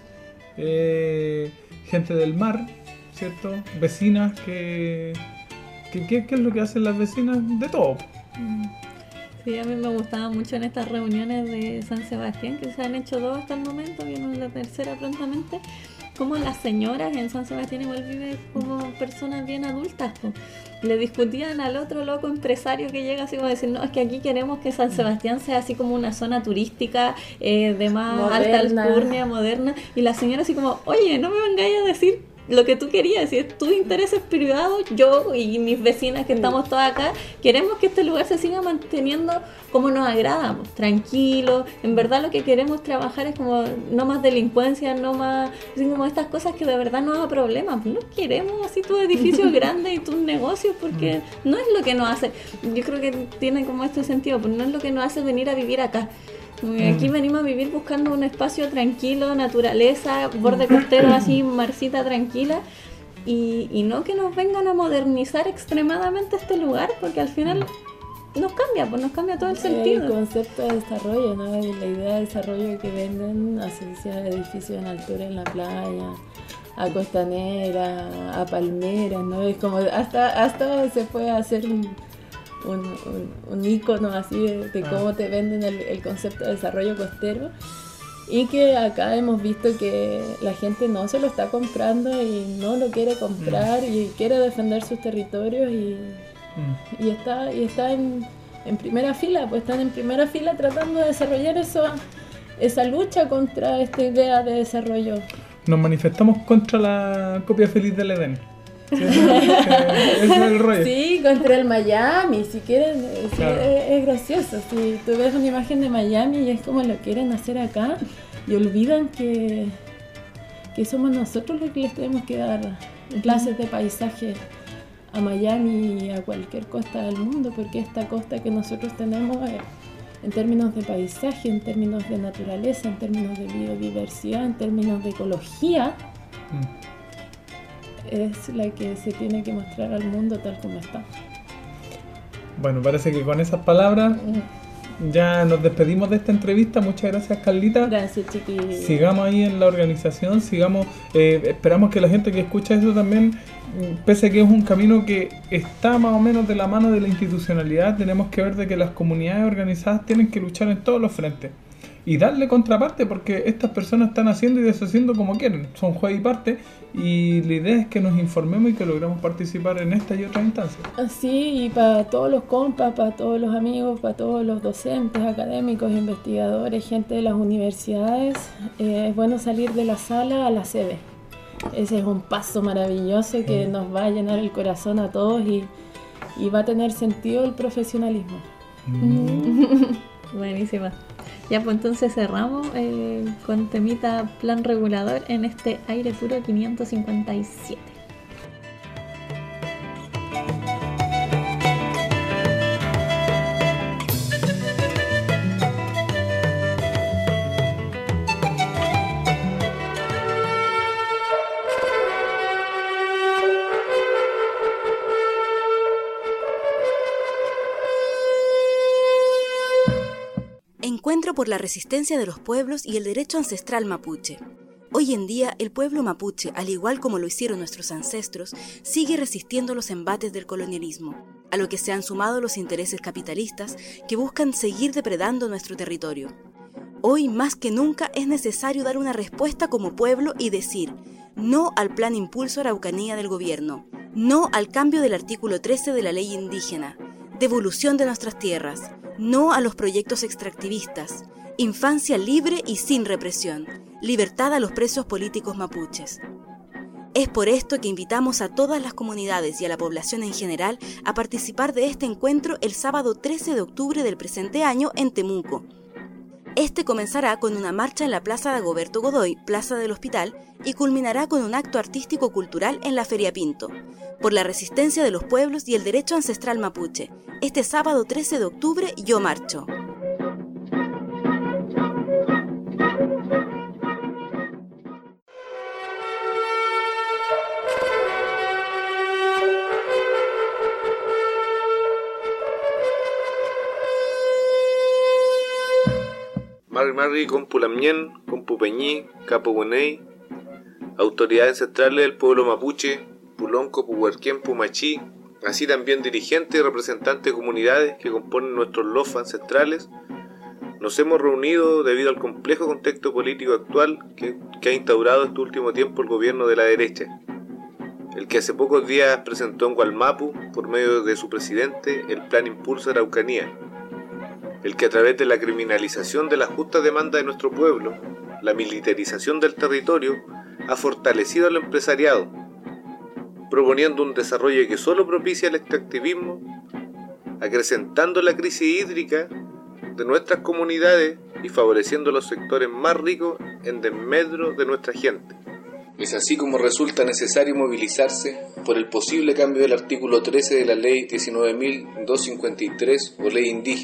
gente del mar, ¿cierto? Vecinas ¿qué es lo que hacen las vecinas? De todo. Sí, a mí me gustaba mucho en estas reuniones de San Sebastián, que se han hecho 2 hasta el momento, viene la tercera prontamente, como las señoras en San Sebastián igual viven como personas bien adultas, pues. Le discutían al otro loco empresario que llega así como a decir, no, es que aquí queremos que San Sebastián sea así como una zona turística de más moderna, alta alcurnia, moderna, y la señora así como, oye, no me vengáis a decir lo que tú querías, si es tus intereses privados, yo y mis vecinas que estamos todas acá, queremos que este lugar se siga manteniendo como nos agrada, tranquilo. En verdad lo que queremos trabajar es como no más delincuencia, no más, así como estas cosas que de verdad nos da problemas. No queremos así tus edificios grandes y tus negocios, porque no es lo que nos hace, yo creo que tiene como este sentido, pues no es lo que nos hace venir a vivir acá. Aquí venimos a vivir buscando un espacio tranquilo, naturaleza, borde costero, así, marcita tranquila. Y no que nos vengan a modernizar extremadamente este lugar, porque al final nos cambia todo el sentido. El concepto de desarrollo, ¿no? La idea de desarrollo que venden asociada a edificios en altura en la playa, a costanera, a palmeras, ¿no? Es como hasta se puede hacer un ícono así de cómo te venden el concepto de desarrollo costero. Y que acá hemos visto que la gente no se lo está comprando y no lo quiere comprar y quiere defender sus territorios y está en primera fila, pues están en primera fila tratando de desarrollar esa lucha contra esta idea de desarrollo. Nos manifestamos contra la copia feliz del Edén. Sí, ese es el rollo. Sí, contra el Miami, si quieren, claro. Es gracioso. Si tú ves una imagen de Miami y es como lo quieren hacer acá y olvidan que somos nosotros los que les tenemos que dar clases de paisaje a Miami y a cualquier costa del mundo, porque esta costa que nosotros tenemos en términos de paisaje, en términos de naturaleza, en términos de biodiversidad, en términos de ecología, es la que se tiene que mostrar al mundo tal como está. Bueno, parece que con esas palabras ya nos despedimos de esta entrevista. Muchas gracias, Carlita. Gracias, chiquillos. Sigamos ahí en la organización, esperamos que la gente que escucha eso también, pese a que es un camino que está más o menos de la mano de la institucionalidad, tenemos que ver de que las comunidades organizadas tienen que luchar en todos los frentes y darle contraparte, porque estas personas están haciendo y deshaciendo como quieren, son juez y parte, y la idea es que nos informemos y que logremos participar en esta y otras instancias. Sí, y para todos los compas, para todos los amigos, para todos los docentes, académicos, investigadores, gente de las universidades, es bueno salir de la sala a la sede. Ese es un paso maravilloso que nos va a llenar el corazón a todos y va a tener sentido el profesionalismo. Buenísima. Ya, pues entonces cerramos con temita plan regulador en este Aire Puro 557. Encuentro por la resistencia de los pueblos y el derecho ancestral mapuche. Hoy en día, el pueblo mapuche, al igual como lo hicieron nuestros ancestros, sigue resistiendo los embates del colonialismo, a lo que se han sumado los intereses capitalistas que buscan seguir depredando nuestro territorio. Hoy, más que nunca, es necesario dar una respuesta como pueblo y decir no al Plan Impulso Araucanía del gobierno, no al cambio del artículo 13 de la ley indígena, devolución de nuestras tierras, no a los proyectos extractivistas, infancia libre y sin represión, libertad a los presos políticos mapuches. Es por esto que invitamos a todas las comunidades y a la población en general a participar de este encuentro el sábado 13 de octubre del presente año en Temuco. Este comenzará con una marcha en la Plaza de Dagoberto Godoy, Plaza del Hospital, y culminará con un acto artístico-cultural en la Feria Pinto, por la resistencia de los pueblos y el derecho ancestral mapuche. Este sábado 13 de octubre yo marcho. Marri Marri, Compu Lamñén, Compu Peñí, Capo Bueney, autoridades ancestrales del pueblo mapuche, Pulonco, Puhuarquén, Pumachí, así también dirigentes y representantes de comunidades que componen nuestros LOF ancestrales, nos hemos reunido debido al complejo contexto político actual que ha instaurado este último tiempo el gobierno de la derecha, el que hace pocos días presentó en Gualmapu, por medio de su presidente, el Plan Impulso Araucanía, el que a través de la criminalización de la justa demanda de nuestro pueblo, la militarización del territorio, ha fortalecido al empresariado, proponiendo un desarrollo que solo propicia el extractivismo, acrecentando la crisis hídrica de nuestras comunidades y favoreciendo los sectores más ricos en desmedro de nuestra gente. Es así como resulta necesario movilizarse por el posible cambio del artículo 13 de la Ley 19.253 o Ley Indígena,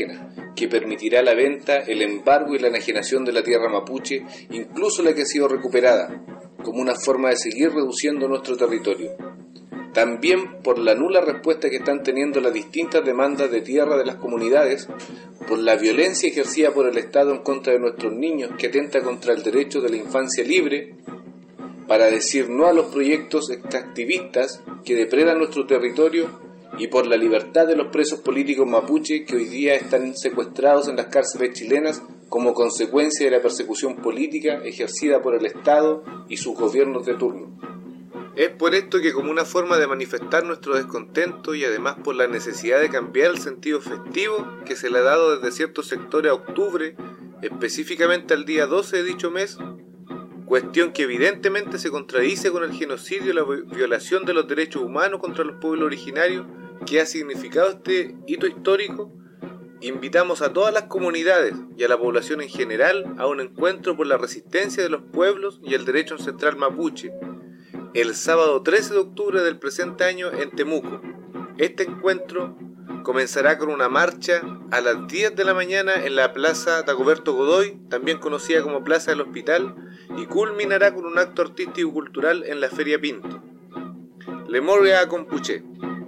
que permitirá la venta, el embargo y la enajenación de la tierra mapuche, incluso la que ha sido recuperada, como una forma de seguir reduciendo nuestro territorio. También por la nula respuesta que están teniendo las distintas demandas de tierra de las comunidades, por la violencia ejercida por el Estado en contra de nuestros niños, que atenta contra el derecho de la infancia libre, para decir no a los proyectos extractivistas que depredan nuestro territorio, y por la libertad de los presos políticos mapuche que hoy día están secuestrados en las cárceles chilenas como consecuencia de la persecución política ejercida por el Estado y sus gobiernos de turno. Es por esto que, como una forma de manifestar nuestro descontento y además por la necesidad de cambiar el sentido festivo que se le ha dado desde ciertos sectores a octubre, específicamente al día 12 de dicho mes, cuestión que evidentemente se contradice con el genocidio y la violación de los derechos humanos contra los pueblos originarios que ha significado este hito histórico, invitamos a todas las comunidades y a la población en general a un encuentro por la resistencia de los pueblos y el derecho ancestral mapuche, el sábado 13 de octubre del presente año en Temuco. Este encuentro comenzará con una marcha a las 10 de la mañana en la Plaza Dagoberto Godoy, también conocida como Plaza del Hospital, y culminará con un acto artístico y cultural en la Feria Pinto. Lemoria Compuche.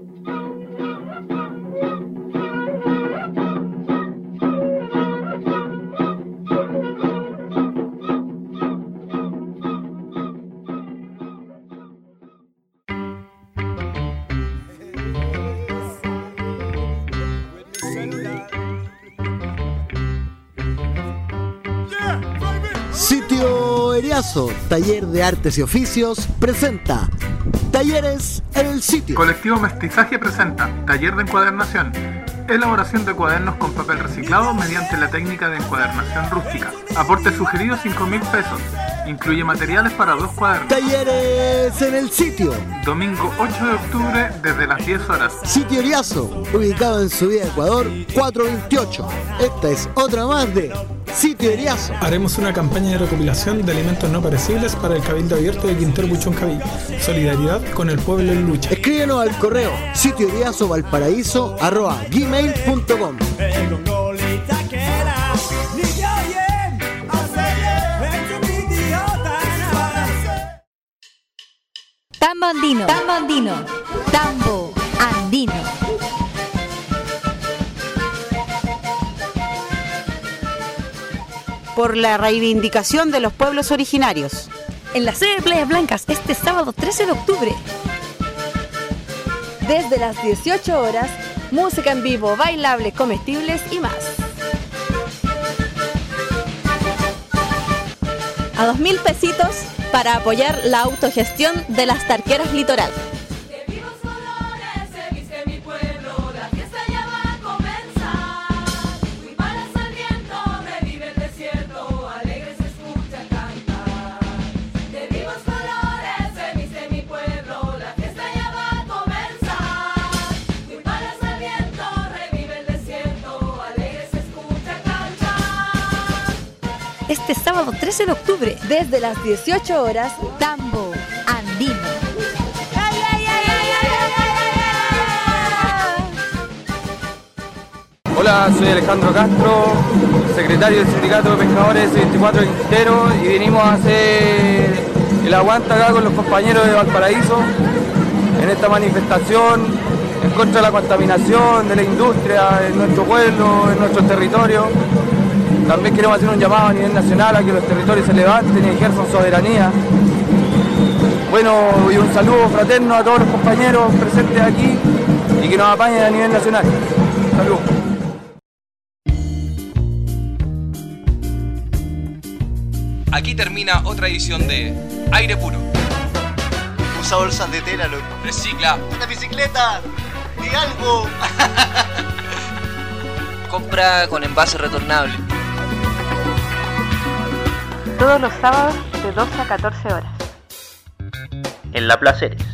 Sitio Eriazo, taller de artes y oficios, presenta Talleres en el Sitio. Colectivo Mestizaje presenta Taller de Encuadernación. Elaboración de cuadernos con papel reciclado mediante la técnica de encuadernación rústica. Aporte sugerido 5.000 pesos. Incluye materiales para 2 cuadernos. Talleres en el Sitio. Domingo 8 de octubre desde las 10 horas. Sitio Eriazo, ubicado en Subida Ecuador 428. Esta es otra más de Sitio Eriazo. Haremos una campaña de recopilación de alimentos no perecibles para el Cabildo Abierto de Quintero Puchuncaví. Solidaridad con el pueblo en lucha. Escríbenos al correo sitioeriazovalparaíso@gmail.com. Tambo andino, tambo andino, tambo andino. Por la reivindicación de los pueblos originarios. En la sede de Playas Blancas este sábado 13 de octubre. Desde las 18 horas, música en vivo, bailables, comestibles y más. A 2.000 pesitos para apoyar la autogestión de las Tarqueras Litoral. Este sábado 13 de octubre, desde las 18 horas, Tambo Andino. Hola, soy Alejandro Castro, secretario del Sindicato de Pescadores 24 de Quintero, y venimos a hacer el aguante acá con los compañeros de Valparaíso en esta manifestación en contra de la contaminación de la industria en nuestro pueblo, en nuestro territorio. También queremos hacer un llamado a nivel nacional a que los territorios se levanten y ejerzan soberanía. Bueno, y un saludo fraterno a todos los compañeros presentes aquí y que nos apañen a nivel nacional. Saludos. Aquí termina otra edición de Aire Puro. Usa bolsas de tela, loco. Recicla. ¡Una bicicleta! ¡Di algo! Compra con envase retornable. Todos los sábados de 12 a 14 horas. En La Placeres.